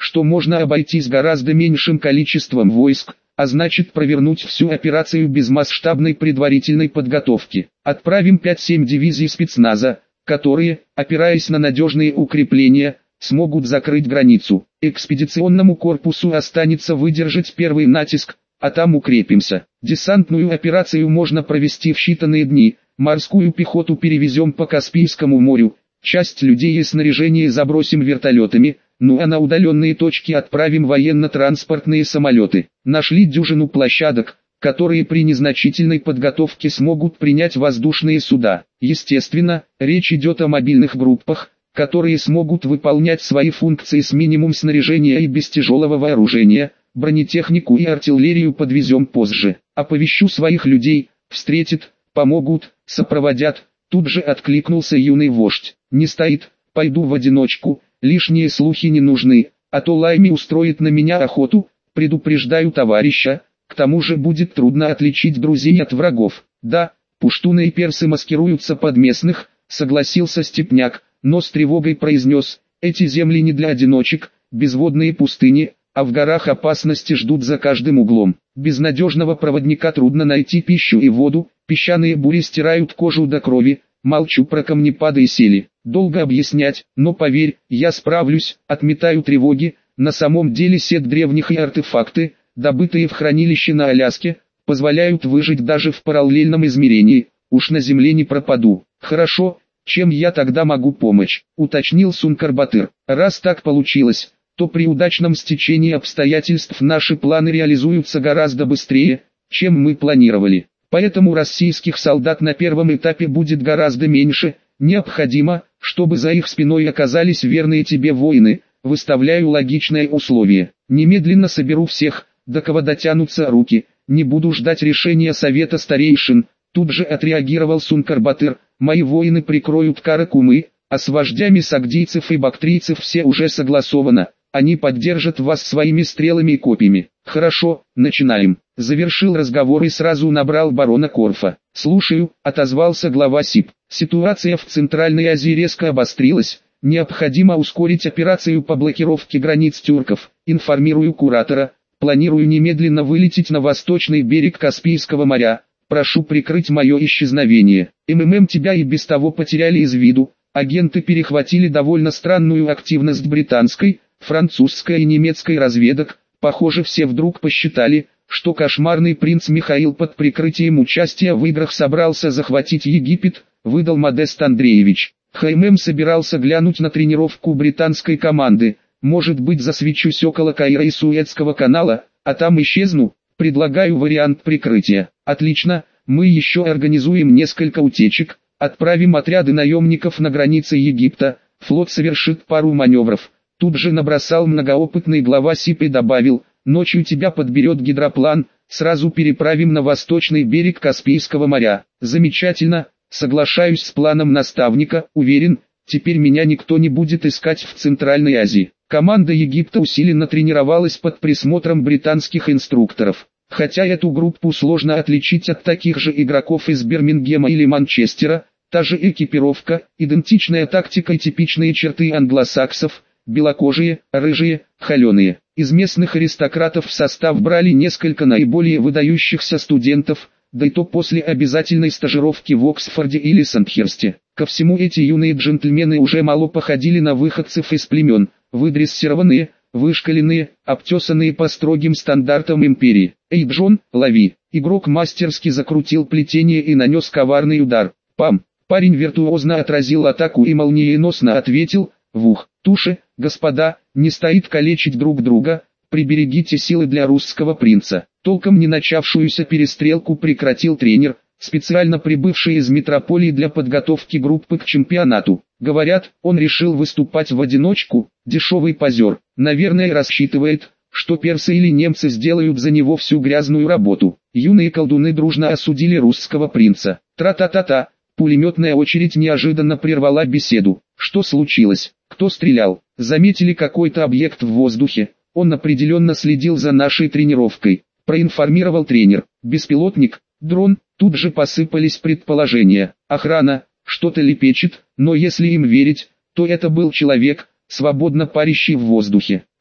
что можно обойтись гораздо меньшим количеством войск, а значит провернуть всю операцию без масштабной предварительной подготовки. Отправим пять-семь дивизий спецназа, которые, опираясь на надежные укрепления, смогут закрыть границу. Экспедиционному корпусу останется выдержать первый натиск, а там укрепимся. Десантную операцию можно провести в считанные дни, морскую пехоту перевезем по Каспийскому морю, часть людей и снаряжение забросим вертолетами, ну а на удаленные точки отправим военно-транспортные самолеты. Нашли дюжину площадок, которые при незначительной подготовке смогут принять воздушные суда. Естественно, речь идет о мобильных группах, которые смогут выполнять свои функции с минимум снаряжения и без тяжелого вооружения. Бронетехнику и артиллерию подвезем позже. Оповещу своих людей, встретят, помогут, сопроводят. Тут же откликнулся юный вождь. Не стоит, пойду в одиночку, лишние слухи не нужны, а то Лайми устроит на меня охоту, предупреждаю товарища. К тому же будет трудно отличить друзей от врагов. Да, пуштуны и персы маскируются под местных, согласился Степняк, но с тревогой произнес: эти земли не для одиночек, безводные пустыни, а в горах опасности ждут за каждым углом. Без надежного проводника трудно найти пищу и воду, песчаные бури стирают кожу до крови, молчу про камнепады и сели. Долго объяснять, но поверь, я справлюсь, отметаю тревоги. На самом деле сет древних и артефакты, добытые в хранилище на Аляске, позволяют выжить даже в параллельном измерении. Уж на земле не пропаду. Хорошо, чем я тогда могу помочь, уточнил Сункар-Батыр. Раз так получилось, то при удачном стечении обстоятельств наши планы реализуются гораздо быстрее, чем мы планировали. Поэтому российских солдат на первом этапе будет гораздо меньше. Необходимо, чтобы за их спиной оказались верные тебе воины. Выставляю логичное условие. Немедленно соберу всех, до кого дотянутся руки. Не буду ждать решения совета старейшин. Тут же отреагировал Сункар-Батыр. Мои воины прикроют Каракумы, а с вождями сагдийцев и бактрийцев все уже согласовано. Они поддержат вас своими стрелами и копьями. Хорошо, начинаем. Завершил разговор и сразу набрал барона Корфа. Слушаю, отозвался глава СИП. Ситуация в Центральной Азии резко обострилась. Необходимо ускорить операцию по блокировке границ тюрков. Информирую куратора. Планирую немедленно вылететь на восточный берег Каспийского моря. Прошу прикрыть мое исчезновение. МММ тебя и без того потеряли из виду. Агенты перехватили довольно странную активность британской, французской и немецкой разведок. Похоже, все вдруг посчитали, что кошмарный принц Михаил под прикрытием участия в играх собрался захватить Египет, выдал Модест Андреевич. ХММ собирался глянуть на тренировку британской команды. Может быть, засвечусь около Каира и Суэцкого канала, а там исчезну. Предлагаю вариант прикрытия. Отлично, мы еще организуем несколько утечек, отправим отряды наемников на границы Египта, флот совершит пару маневров. Тут же набросал многоопытный глава СИП и добавил: ночью тебя подберет гидроплан, сразу переправим на восточный берег Каспийского моря. Замечательно, соглашаюсь с планом наставника, уверен, теперь меня никто не будет искать в Центральной Азии. Команда Египта усиленно тренировалась под присмотром британских инструкторов. Хотя эту группу сложно отличить от таких же игроков из Бирмингема или Манчестера, та же экипировка, идентичная тактика и типичные черты англосаксов, белокожие, рыжие, холеные. Из местных аристократов в состав брали несколько наиболее выдающихся студентов, да и то после обязательной стажировки в Оксфорде или Сандхерсте. Ко всему эти юные джентльмены уже мало походили на выходцев из племен, выдрессированные, вышкаленные, обтесанные по строгим стандартам империи. «Эй, Джон, лови!» Игрок мастерски закрутил плетение и нанес коварный удар. Пам! Парень виртуозно отразил атаку и молниеносно ответил: «Вух, туши, господа, не стоит калечить друг друга, приберегите силы для русского принца». Толком не начавшуюся перестрелку прекратил тренер, специально прибывший из метрополии для подготовки группы к чемпионату. Говорят, он решил выступать в одиночку, дешевый позер. Наверное, рассчитывает, что персы или немцы сделают за него всю грязную работу. Юные колдуны дружно осудили русского принца. Тра-та-та-та, пулеметная очередь неожиданно прервала беседу. Что случилось? Кто стрелял? Заметили какой-то объект в воздухе? Он определенно следил за нашей тренировкой, проинформировал тренер. Беспилотник, дрон. Тут же посыпались предположения. Охрана что-то лепечет, но если им верить, то это был человек, свободно парящий в воздухе.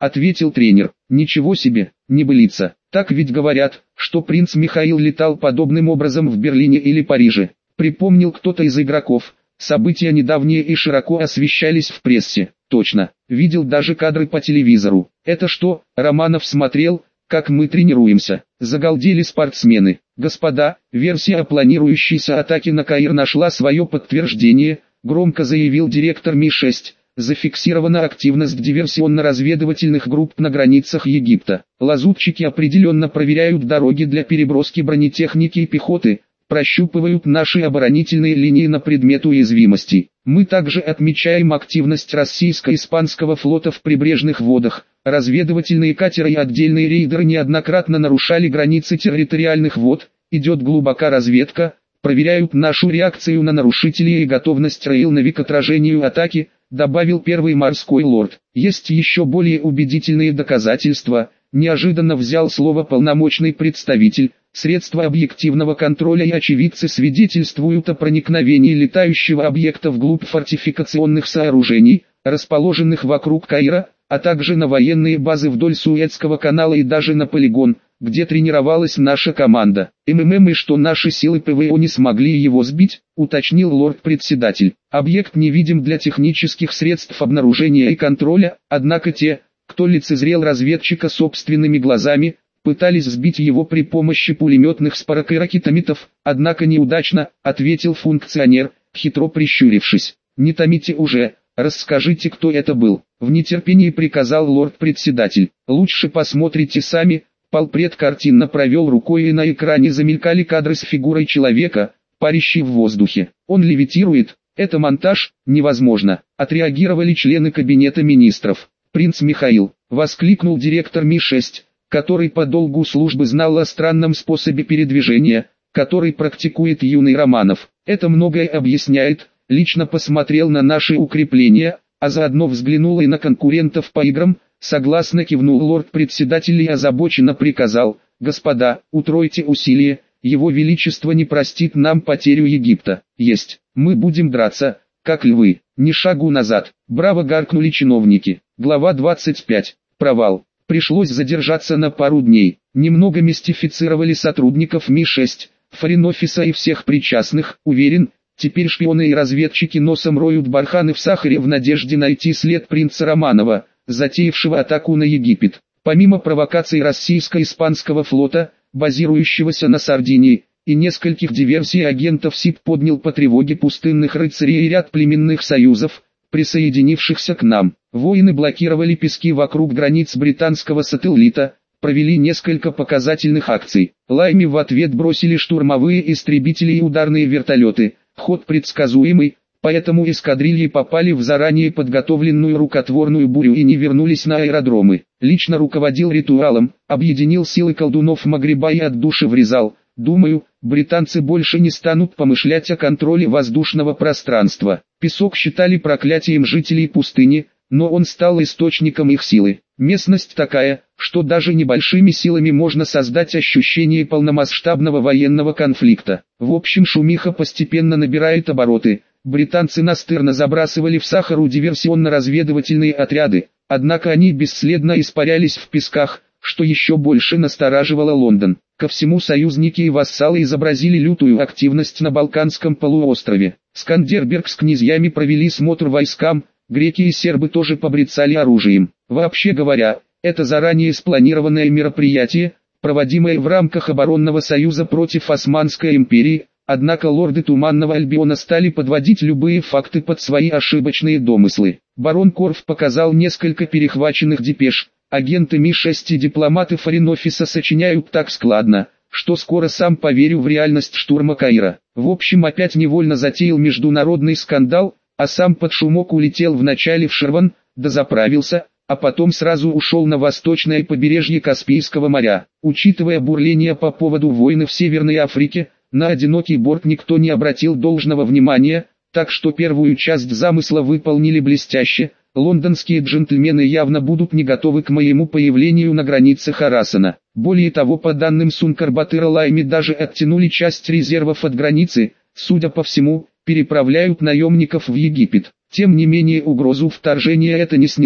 ответил тренер. Ничего себе, небылица. Так ведь говорят, что принц Михаил летал подобным образом в Берлине или Париже. Припомнил кто-то из игроков. События недавние и широко освещались в прессе. Точно, видел даже кадры по телевизору. Это что, Романов смотрел, как мы тренируемся? Загалдели спортсмены. Господа, версия о планирующейся атаке на Каир нашла свое подтверждение, громко заявил директор Ми шесть. Зафиксирована активность диверсионно-разведывательных групп на границах Египта. Лазутчики определенно проверяют дороги для переброски бронетехники и пехоты, прощупывают наши оборонительные линии на предмет уязвимостей. Мы также отмечаем активность российско-испанского флота в прибрежных водах. Разведывательные катеры и отдельные рейдеры неоднократно нарушали границы территориальных вод. Идет глубока разведка, проверяют нашу реакцию на нарушителей и готовность Рейлнави к отражению атаки, добавил первый морской лорд. Есть еще более убедительные доказательства, неожиданно взял слово полномочный представитель. Средства объективного контроля и очевидцы свидетельствуют о проникновении летающего объекта вглубь фортификационных сооружений, расположенных вокруг Каира, а также на военные базы вдоль Суэцкого канала и даже на полигон, где тренировалась наша команда. МММ и что наши силы ПВО не смогли его сбить, уточнил лорд-председатель. Объект невидим для технических средств обнаружения и контроля, однако те, кто лицезрел разведчика собственными глазами, пытались сбить его при помощи пулеметных спарок и ракетометов, однако неудачно, ответил функционер, хитро прищурившись. Не томите уже, расскажите, кто это был. В нетерпении приказал лорд-председатель. Лучше посмотрите сами. Полпред картинно провел рукой, и на экране замелькали кадры с фигурой человека, парящей в воздухе. Он левитирует, это монтаж, невозможно. Отреагировали члены кабинета министров. Принц Михаил, воскликнул директор Ми шесть, который по долгу службы знал о странном способе передвижения, который практикует юный Романов. Это многое объясняет, лично посмотрел на наши укрепления, а заодно взглянул и на конкурентов по играм. Согласно кивнул лорд-председатель и озабоченно приказал: господа, утройте усилия, его величество не простит нам потерю Египта. Есть, мы будем драться, как львы, ни шагу назад. Браво, гаркнули чиновники. Глава двадцать пять. Провал. Пришлось задержаться на пару дней. Немного мистифицировали сотрудников Ми шесть, форин-офиса и всех причастных. Уверен, теперь шпионы и разведчики носом роют барханы в сахаре в надежде найти след принца Романова, затеявшего атаку на Египет. Помимо провокаций российско-испанского флота, базирующегося на Сардинии, и нескольких диверсий, агентов СИП поднял по тревоге пустынных рыцарей и ряд племенных союзов, присоединившихся к нам. Воины блокировали пески вокруг границ британского сателлита, провели несколько показательных акций. Лайми в ответ бросили штурмовые истребители и ударные вертолеты. Ход предсказуемый, поэтому эскадрильи попали в заранее подготовленную рукотворную бурю и не вернулись на аэродромы. Лично руководил ритуалом, объединил силы колдунов Магриба и от души врезал. Думаю, британцы больше не станут помышлять о контроле воздушного пространства. Песок считали проклятием жителей пустыни, но он стал источником их силы. Местность такая, что даже небольшими силами можно создать ощущение полномасштабного военного конфликта. В общем, шумиха постепенно набирает обороты. Британцы настырно забрасывали в Сахару диверсионно-разведывательные отряды, однако они бесследно испарялись в песках, что еще больше настораживало Лондон. Ко всему союзники и вассалы изобразили лютую активность на Балканском полуострове. Скандерберг с князьями провели смотр войскам, греки и сербы тоже побрецали оружием. Вообще говоря, это заранее спланированное мероприятие, проводимое в рамках оборонного союза против Османской империи, однако лорды Туманного Альбиона стали подводить любые факты под свои ошибочные домыслы. Барон Корф показал несколько перехваченных депеш. Агенты Ми шесть и дипломаты форин-офиса сочиняют так складно, что скоро сам поверю в реальность штурма Каира. В общем, опять невольно затеял международный скандал, а сам под шумок улетел вначале в Шерван, дозаправился, а потом сразу ушел на восточное побережье Каспийского моря. Учитывая бурление по поводу войны в Северной Африке, на одинокий борт никто не обратил должного внимания, так что первую часть замысла выполнили блестяще. Лондонские джентльмены явно будут не готовы к моему появлению на границе Хорасана. Более того, по данным Сункар-Батыра, Лайми даже оттянули часть резервов от границы, судя по всему, переправляют наемников в Египет. Тем не менее, угрозу вторжения это не сняло.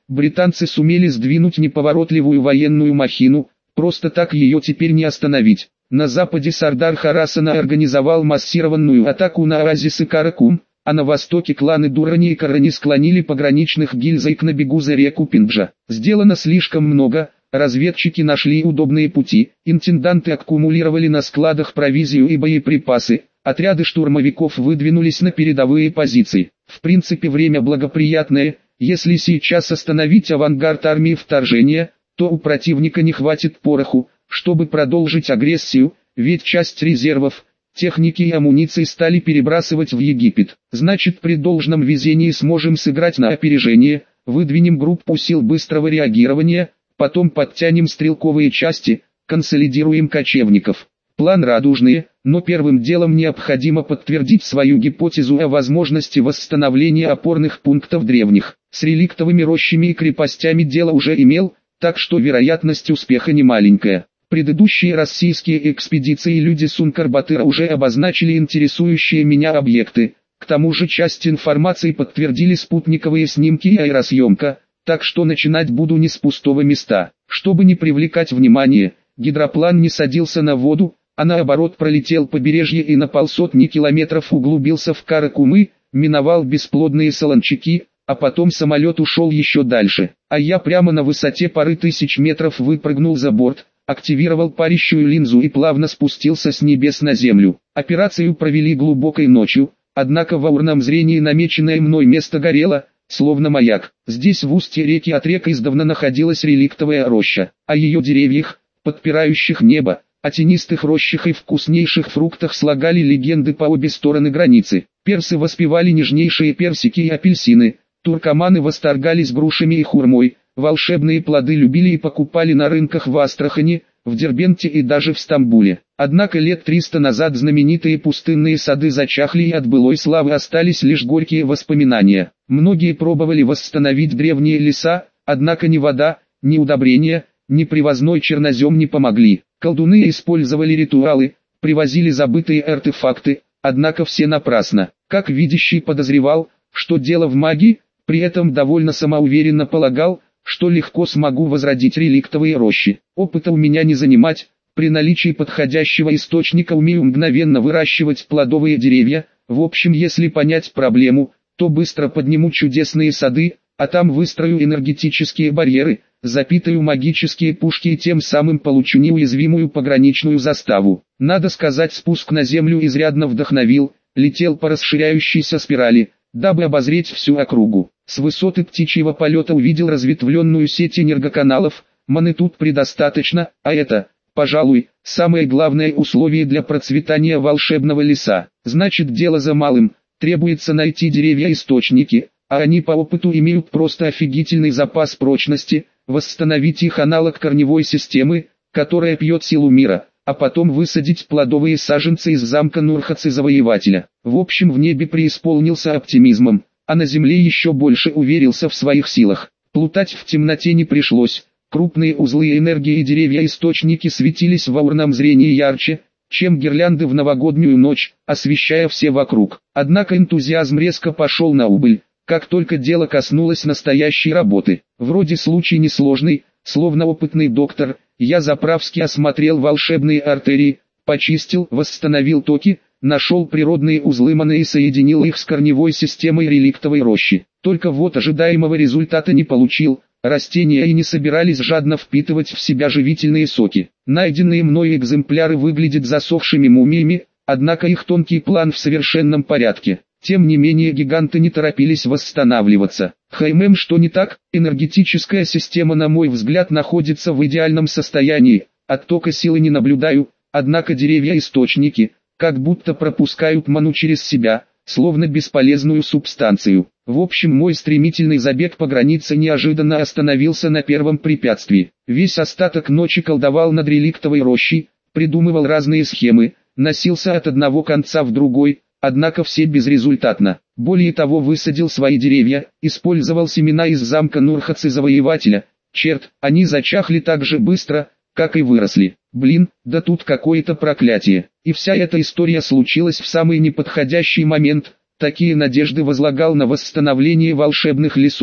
британцы сумели сдвинуть неповоротливую военную махину, просто так ее теперь не остановить. На западе Сардар Харасан организовал массированную атаку на оазисы Каракум, а на востоке кланы Дурани и Карани склонили пограничных гильзайк на бегу за реку Пинджа. Сделано слишком много, разведчики нашли удобные пути, интенданты аккумулировали на складах провизию и боеприпасы, отряды штурмовиков выдвинулись на передовые позиции. В принципе время благоприятное, если сейчас остановить авангард армии вторжения, то у противника не хватит пороху, чтобы продолжить агрессию, ведь часть резервов, техники и амуниции стали перебрасывать в Египет. Значит, при должном везении сможем сыграть на опережение, выдвинем группу сил быстрого реагирования, потом подтянем стрелковые части, консолидируем кочевников. План радужный, но первым делом необходимо подтвердить свою гипотезу о возможности восстановления опорных пунктов древних. С реликтовыми рощами и крепостями дело уже имел, так что вероятность успеха не маленькая. Предыдущие российские экспедиции люди Сункар-Батыра уже обозначили интересующие меня объекты, к тому же часть информации подтвердили спутниковые снимки и аэросъемка, так что начинать буду не с пустого места. Чтобы не привлекать внимание, гидроплан не садился на воду, а наоборот пролетел побережье и на полсотни километров углубился в Каракумы, миновал бесплодные солончаки, а потом самолет ушел еще дальше, а я прямо на высоте пары тысяч метров выпрыгнул за борт, активировал парящую линзу и плавно спустился с небес на землю. Операцию провели глубокой ночью, однако в аурном зрении намеченное мной место горело, словно маяк. Здесь в устье реки Отрек издавна находилась реликтовая роща, о ее деревьях, подпирающих небо, о тенистых рощах и вкуснейших фруктах слагали легенды по обе стороны границы. Персы воспевали нежнейшие персики и апельсины, туркоманы восторгались грушами и хурмой, волшебные плоды любили и покупали на рынках в Астрахани, в Дербенте и даже в Стамбуле. Однако лет триста назад знаменитые пустынные сады зачахли и от былой славы остались лишь горькие воспоминания. Многие пробовали восстановить древние леса, однако ни вода, ни удобрения, ни привозной чернозем не помогли. Колдуны использовали ритуалы, привозили забытые артефакты, однако все напрасно. Как видящий подозревал, что дело в магии, при этом довольно самоуверенно полагал, что легко смогу возродить реликтовые рощи. Опыта у меня не занимать, при наличии подходящего источника умею мгновенно выращивать плодовые деревья. В общем, если понять проблему, то быстро подниму чудесные сады, а там выстрою энергетические барьеры, запитаю магические пушки и тем самым получу неуязвимую пограничную заставу. Надо сказать, спуск на землю изрядно вдохновил, летел по расширяющейся спирали, дабы обозреть всю округу. С высоты птичьего полета увидел разветвленную сеть энергоканалов, маны тут предостаточно, а это, пожалуй, самое главное условие для процветания волшебного леса. Значит, дело за малым, требуется найти деревья-источники, а они по опыту имеют просто офигительный запас прочности, восстановить их аналог корневой системы, которая пьет силу мира, а потом высадить плодовые саженцы из замка Нурхацы-завоевателя. В общем, в небе преисполнился оптимизмом, а на земле еще больше уверился в своих силах. Плутать в темноте не пришлось, крупные узлы энергии и деревья-источники светились в аурном зрении ярче, чем гирлянды в новогоднюю ночь, освещая все вокруг. Однако энтузиазм резко пошел на убыль, как только дело коснулось настоящей работы. Вроде случай несложный, словно опытный доктор, я заправски осмотрел волшебные артерии, почистил, восстановил токи, нашел природные узлы маны и соединил их с корневой системой реликтовой рощи. Только вот ожидаемого результата не получил, растения и не собирались жадно впитывать в себя живительные соки. Найденные мной экземпляры выглядят засохшими мумиями, однако их тонкий план в совершенном порядке. Тем не менее гиганты не торопились восстанавливаться. Хаймем, что не так? Энергетическая система, на мой взгляд, находится в идеальном состоянии, оттока силы не наблюдаю, однако деревья-источники, как будто пропускают ману через себя, словно бесполезную субстанцию. В общем, мой стремительный забег по границе неожиданно остановился на первом препятствии. Весь остаток ночи колдовал над реликтовой рощей, придумывал разные схемы, носился от одного конца в другой, однако все безрезультатно. Более того, высадил свои деревья, использовал семена из замка Нурхацы-завоевателя. Черт, они зачахли так же быстро, как и выросли. Блин, да тут какое-то проклятие. И вся эта история случилась в самый неподходящий момент. Такие надежды возлагал на восстановление волшебных лесов,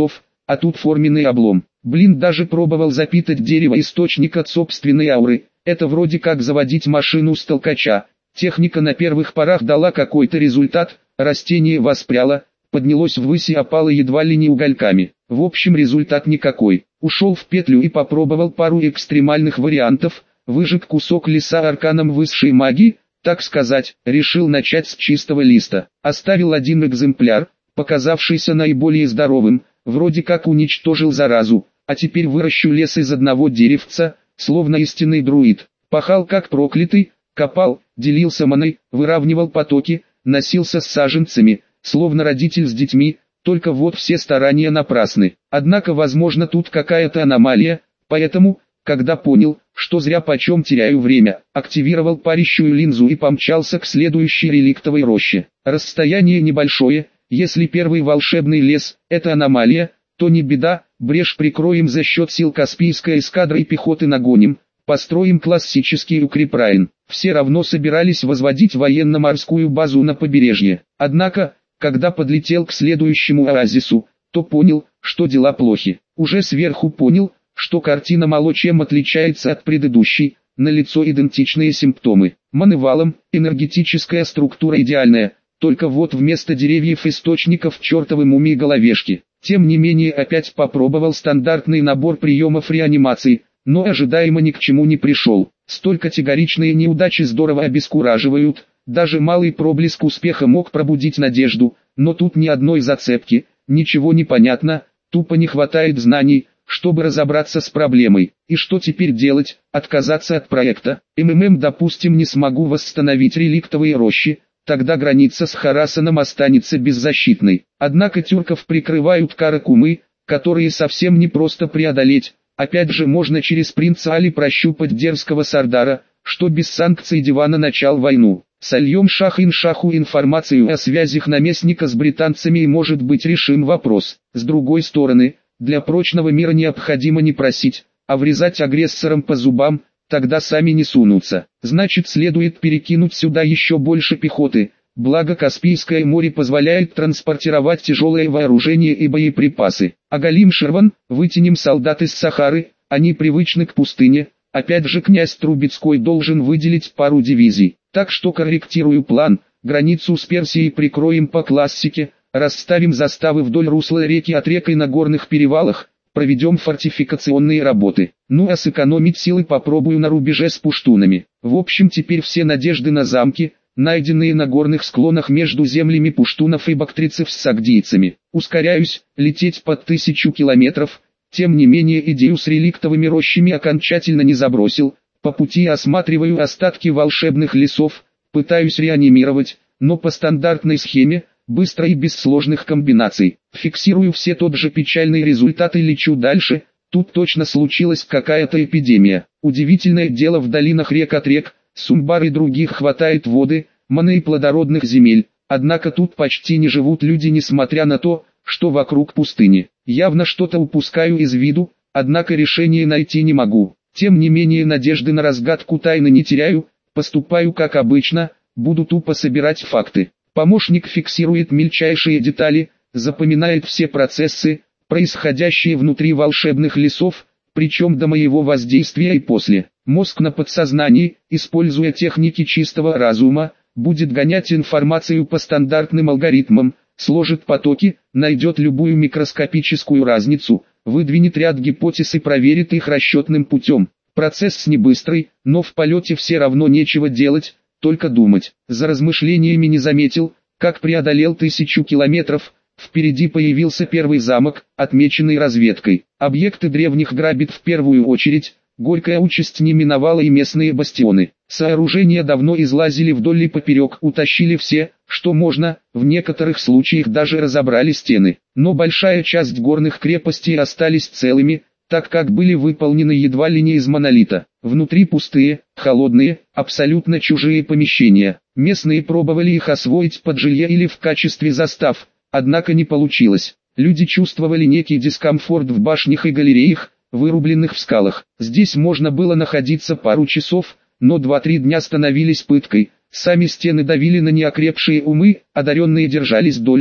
а тут форменный облом. Блин, даже пробовал запитать дерево источник от собственной ауры. Это вроде как заводить машину с толкача. Техника на первых порах дала какой-то результат, растение воспряло, поднялось ввысь и опало едва ли не угольками. В общем, результат никакой. Ушел в петлю и попробовал пару экстремальных вариантов, выжег кусок леса арканом высшей магии, так сказать, решил начать с чистого листа. Оставил один экземпляр, показавшийся наиболее здоровым, вроде как уничтожил заразу, а теперь выращу лес из одного деревца, словно истинный друид. Пахал как проклятый, копал, делился маной, выравнивал потоки, носился с саженцами, словно родитель с детьми, только вот все старания напрасны. Однако возможно тут какая-то аномалия, поэтому, когда понял, что зря почем теряю время, активировал парящую линзу и помчался к следующей реликтовой роще. Расстояние небольшое, если первый волшебный лес – это аномалия, то не беда, брешь прикроем за счет сил Каспийской эскадры и пехоты нагоним, построим классический укрепрайон. Все равно собирались возводить военно-морскую базу на побережье. Однако, когда подлетел к следующему оазису, то понял, что дела плохи. Уже сверху понял, что картина мало чем отличается от предыдущей, налицо идентичные симптомы. Маневалом, энергетическая структура идеальная, только вот вместо деревьев источников чертовы мумии-головешки. Тем не менее опять попробовал стандартный набор приемов реанимации, но ожидаемо ни к чему не пришел. Столь категоричные неудачи здорово обескураживают, даже малый проблеск успеха мог пробудить надежду, но тут ни одной зацепки, ничего не понятно, тупо не хватает знаний, чтобы разобраться с проблемой. И что теперь делать? Отказаться от проекта? МММ, допустим, не смогу восстановить реликтовые рощи, тогда граница с Харасаном останется беззащитной. Однако тюрков прикрывают каракумы, которые совсем не просто преодолеть. Опять же можно через принца Али прощупать дерзкого сардара, что без санкций дивана начал войну. Сольем шах-ин-шаху информацию о связях наместника с британцами и может быть решим вопрос. С другой стороны, для прочного мира необходимо не просить, а врезать агрессорам по зубам, тогда сами не сунутся. Значит, следует перекинуть сюда еще больше пехоты, благо Каспийское море позволяет транспортировать тяжелое вооружение и боеприпасы. Оголим Шерван, вытянем солдат из Сахары, они привычны к пустыне, опять же князь Трубецкой должен выделить пару дивизий. Так что корректирую план, границу с Персией прикроем по классике, расставим заставы вдоль русла реки от рек и на горных перевалах, проведем фортификационные работы. Ну а сэкономить силы попробую на рубеже с пуштунами. В общем, теперь все надежды на замки, найденные на горных склонах между землями пуштунов и бактрицев с сагдийцами. Ускоряюсь, лететь под тысячу километров, тем не менее идею с реликтовыми рощами окончательно не забросил. По пути осматриваю остатки волшебных лесов, пытаюсь реанимировать, но по стандартной схеме, быстро и без сложных комбинаций. Фиксирую все тот же печальный результат и лечу дальше. Тут точно случилась какая-то эпидемия. Удивительное дело, в долинах рек от рек, Сумбар и других хватает воды, маны и плодородных земель. Однако тут почти не живут люди, несмотря на то, что вокруг пустыни. Явно что-то упускаю из виду, однако решение найти не могу. Тем не менее надежды на разгадку тайны не теряю, поступаю как обычно, буду тупо собирать факты. Помощник фиксирует мельчайшие детали, запоминает все процессы, происходящие внутри волшебных лесов, причем до моего воздействия и после. Мозг на подсознании, используя техники чистого разума, будет гонять информацию по стандартным алгоритмам, сложит потоки, найдет любую микроскопическую разницу, выдвинет ряд гипотез и проверит их расчетным путем. Процесс не быстрый, но в полете все равно нечего делать, только думать. За размышлениями не заметил, как преодолел тысячу километров, впереди появился первый замок, отмеченный разведкой. Объекты древних грабит в первую очередь, горькая участь не миновала и местные бастионы. Сооружения давно излазили вдоль и поперек, утащили все, что можно, в некоторых случаях даже разобрали стены. Но большая часть горных крепостей остались целыми, так как были выполнены едва ли не из монолита. Внутри пустые, холодные, абсолютно чужие помещения. Местные пробовали их освоить под жилье или в качестве застав, однако не получилось. Люди чувствовали некий дискомфорт в башнях и галереях, вырубленных в скалах. Здесь можно было находиться пару часов, но два-три дня становились пыткой. Сами стены давили на неокрепшие умы, одаренные держались дольше,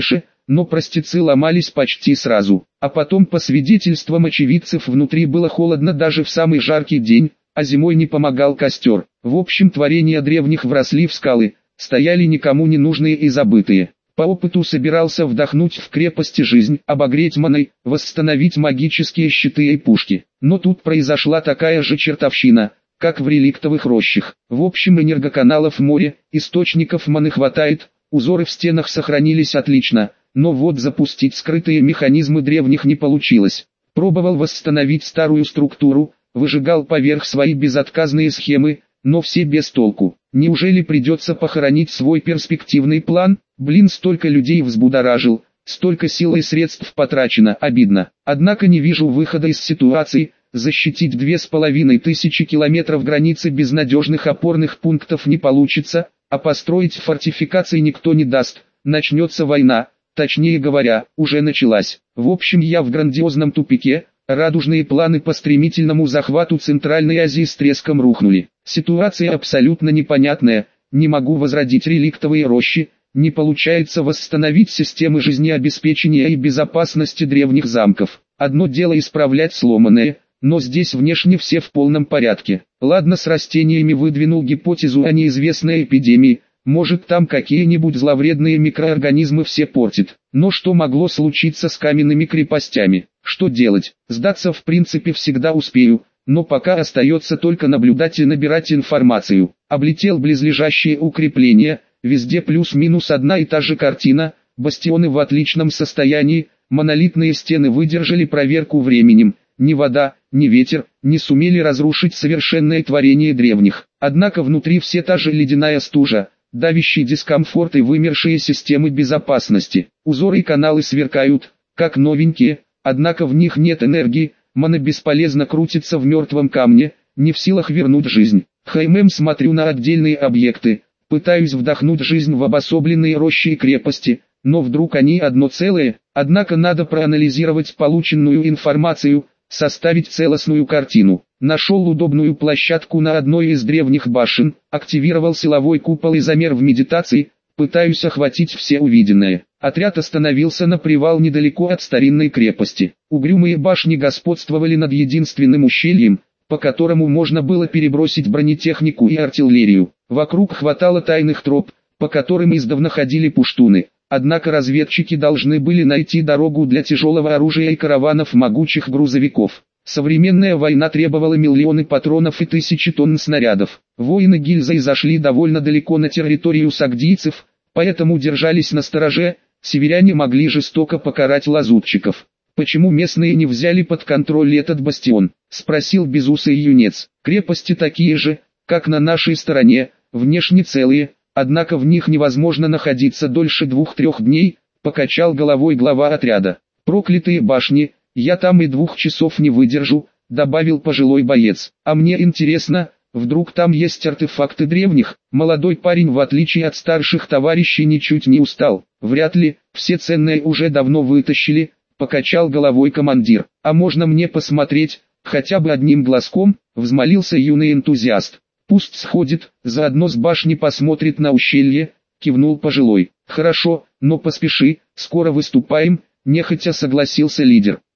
но простецы ломались почти сразу. А потом, по свидетельствам очевидцев, внутри было холодно даже в самый жаркий день, а зимой не помогал костер. В общем, творения древних вросли в скалы, стояли никому не нужные и забытые. По опыту собирался вдохнуть в крепости жизнь, обогреть маной, восстановить магические щиты и пушки. Но тут произошла такая же чертовщина, как в реликтовых рощах. В общем, энергоканалов море, источников маны хватает, узоры в стенах сохранились отлично, но вот запустить скрытые механизмы древних не получилось. Пробовал восстановить старую структуру, выжигал поверх свои безотказные схемы, но все без толку. Неужели придется похоронить свой перспективный план? Блин, столько людей взбудоражил, столько сил и средств потрачено, обидно. Однако не вижу выхода из ситуации. Защитить две с половиной тысячи километров границы без надежных опорных пунктов не получится, а построить фортификации никто не даст. Начнется война, точнее говоря, уже началась. В общем, я в грандиозном тупике. Радужные планы по стремительному захвату Центральной Азии с треском рухнули. Ситуация абсолютно непонятная, не могу возродить реликтовые рощи, не получается восстановить системы жизнеобеспечения и безопасности древних замков. Одно дело исправлять сломанное, но здесь внешне все в полном порядке. Ладно, с растениями выдвинул гипотезу о неизвестной эпидемии, может там какие-нибудь зловредные микроорганизмы все портит. Но что могло случиться с каменными крепостями? Что делать? Сдаться в принципе всегда успею, но пока остается только наблюдать и набирать информацию. Облетел близлежащие укрепления, везде плюс-минус одна и та же картина, бастионы в отличном состоянии, монолитные стены выдержали проверку временем, ни вода, ни ветер не сумели разрушить совершенное творение древних. Однако внутри все та же ледяная стужа, давящий дискомфорт и вымершие системы безопасности. Узоры и каналы сверкают, как новенькие, однако в них нет энергии, мана бесполезно крутится в мертвом камне, не в силах вернуть жизнь. Хаймем смотрю на отдельные объекты, пытаюсь вдохнуть жизнь в обособленные рощи и крепости, но вдруг они одно целое, однако надо проанализировать полученную информацию, составить целостную картину. Нашел удобную площадку на одной из древних башен, активировал силовой купол и замер в медитации, пытаюсь охватить все увиденное. Отряд остановился на привал недалеко от старинной крепости. Угрюмые башни господствовали над единственным ущельем, по которому можно было перебросить бронетехнику и артиллерию. Вокруг хватало тайных троп, по которым издавна ходили пуштуны. Однако разведчики должны были найти дорогу для тяжелого оружия и караванов могучих грузовиков. Современная война требовала миллионы патронов и тысячи тонн снарядов. Воины гильзой зашли довольно далеко на территорию сагдийцев, поэтому держались настороже, северяне могли жестоко покарать лазутчиков. «Почему местные не взяли под контроль этот бастион?» – спросил безусый юнец. «Крепости такие же, как на нашей стороне, внешне целые, однако в них невозможно находиться дольше двух-трех дней», – покачал головой глава отряда. «Проклятые башни, я там и двух часов не выдержу», – добавил пожилой боец. «А мне интересно, вдруг там есть артефакты древних?» Молодой парень, в отличие от старших товарищей, ничуть не устал. «Вряд ли, все ценное уже давно вытащили», – покачал головой командир. «А можно мне посмотреть, хотя бы одним глазком?» – взмолился юный энтузиаст. «Пусть сходит, заодно с башни посмотрит на ущелье», – кивнул пожилой. «Хорошо, но поспеши, скоро выступаем», – нехотя согласился лидер.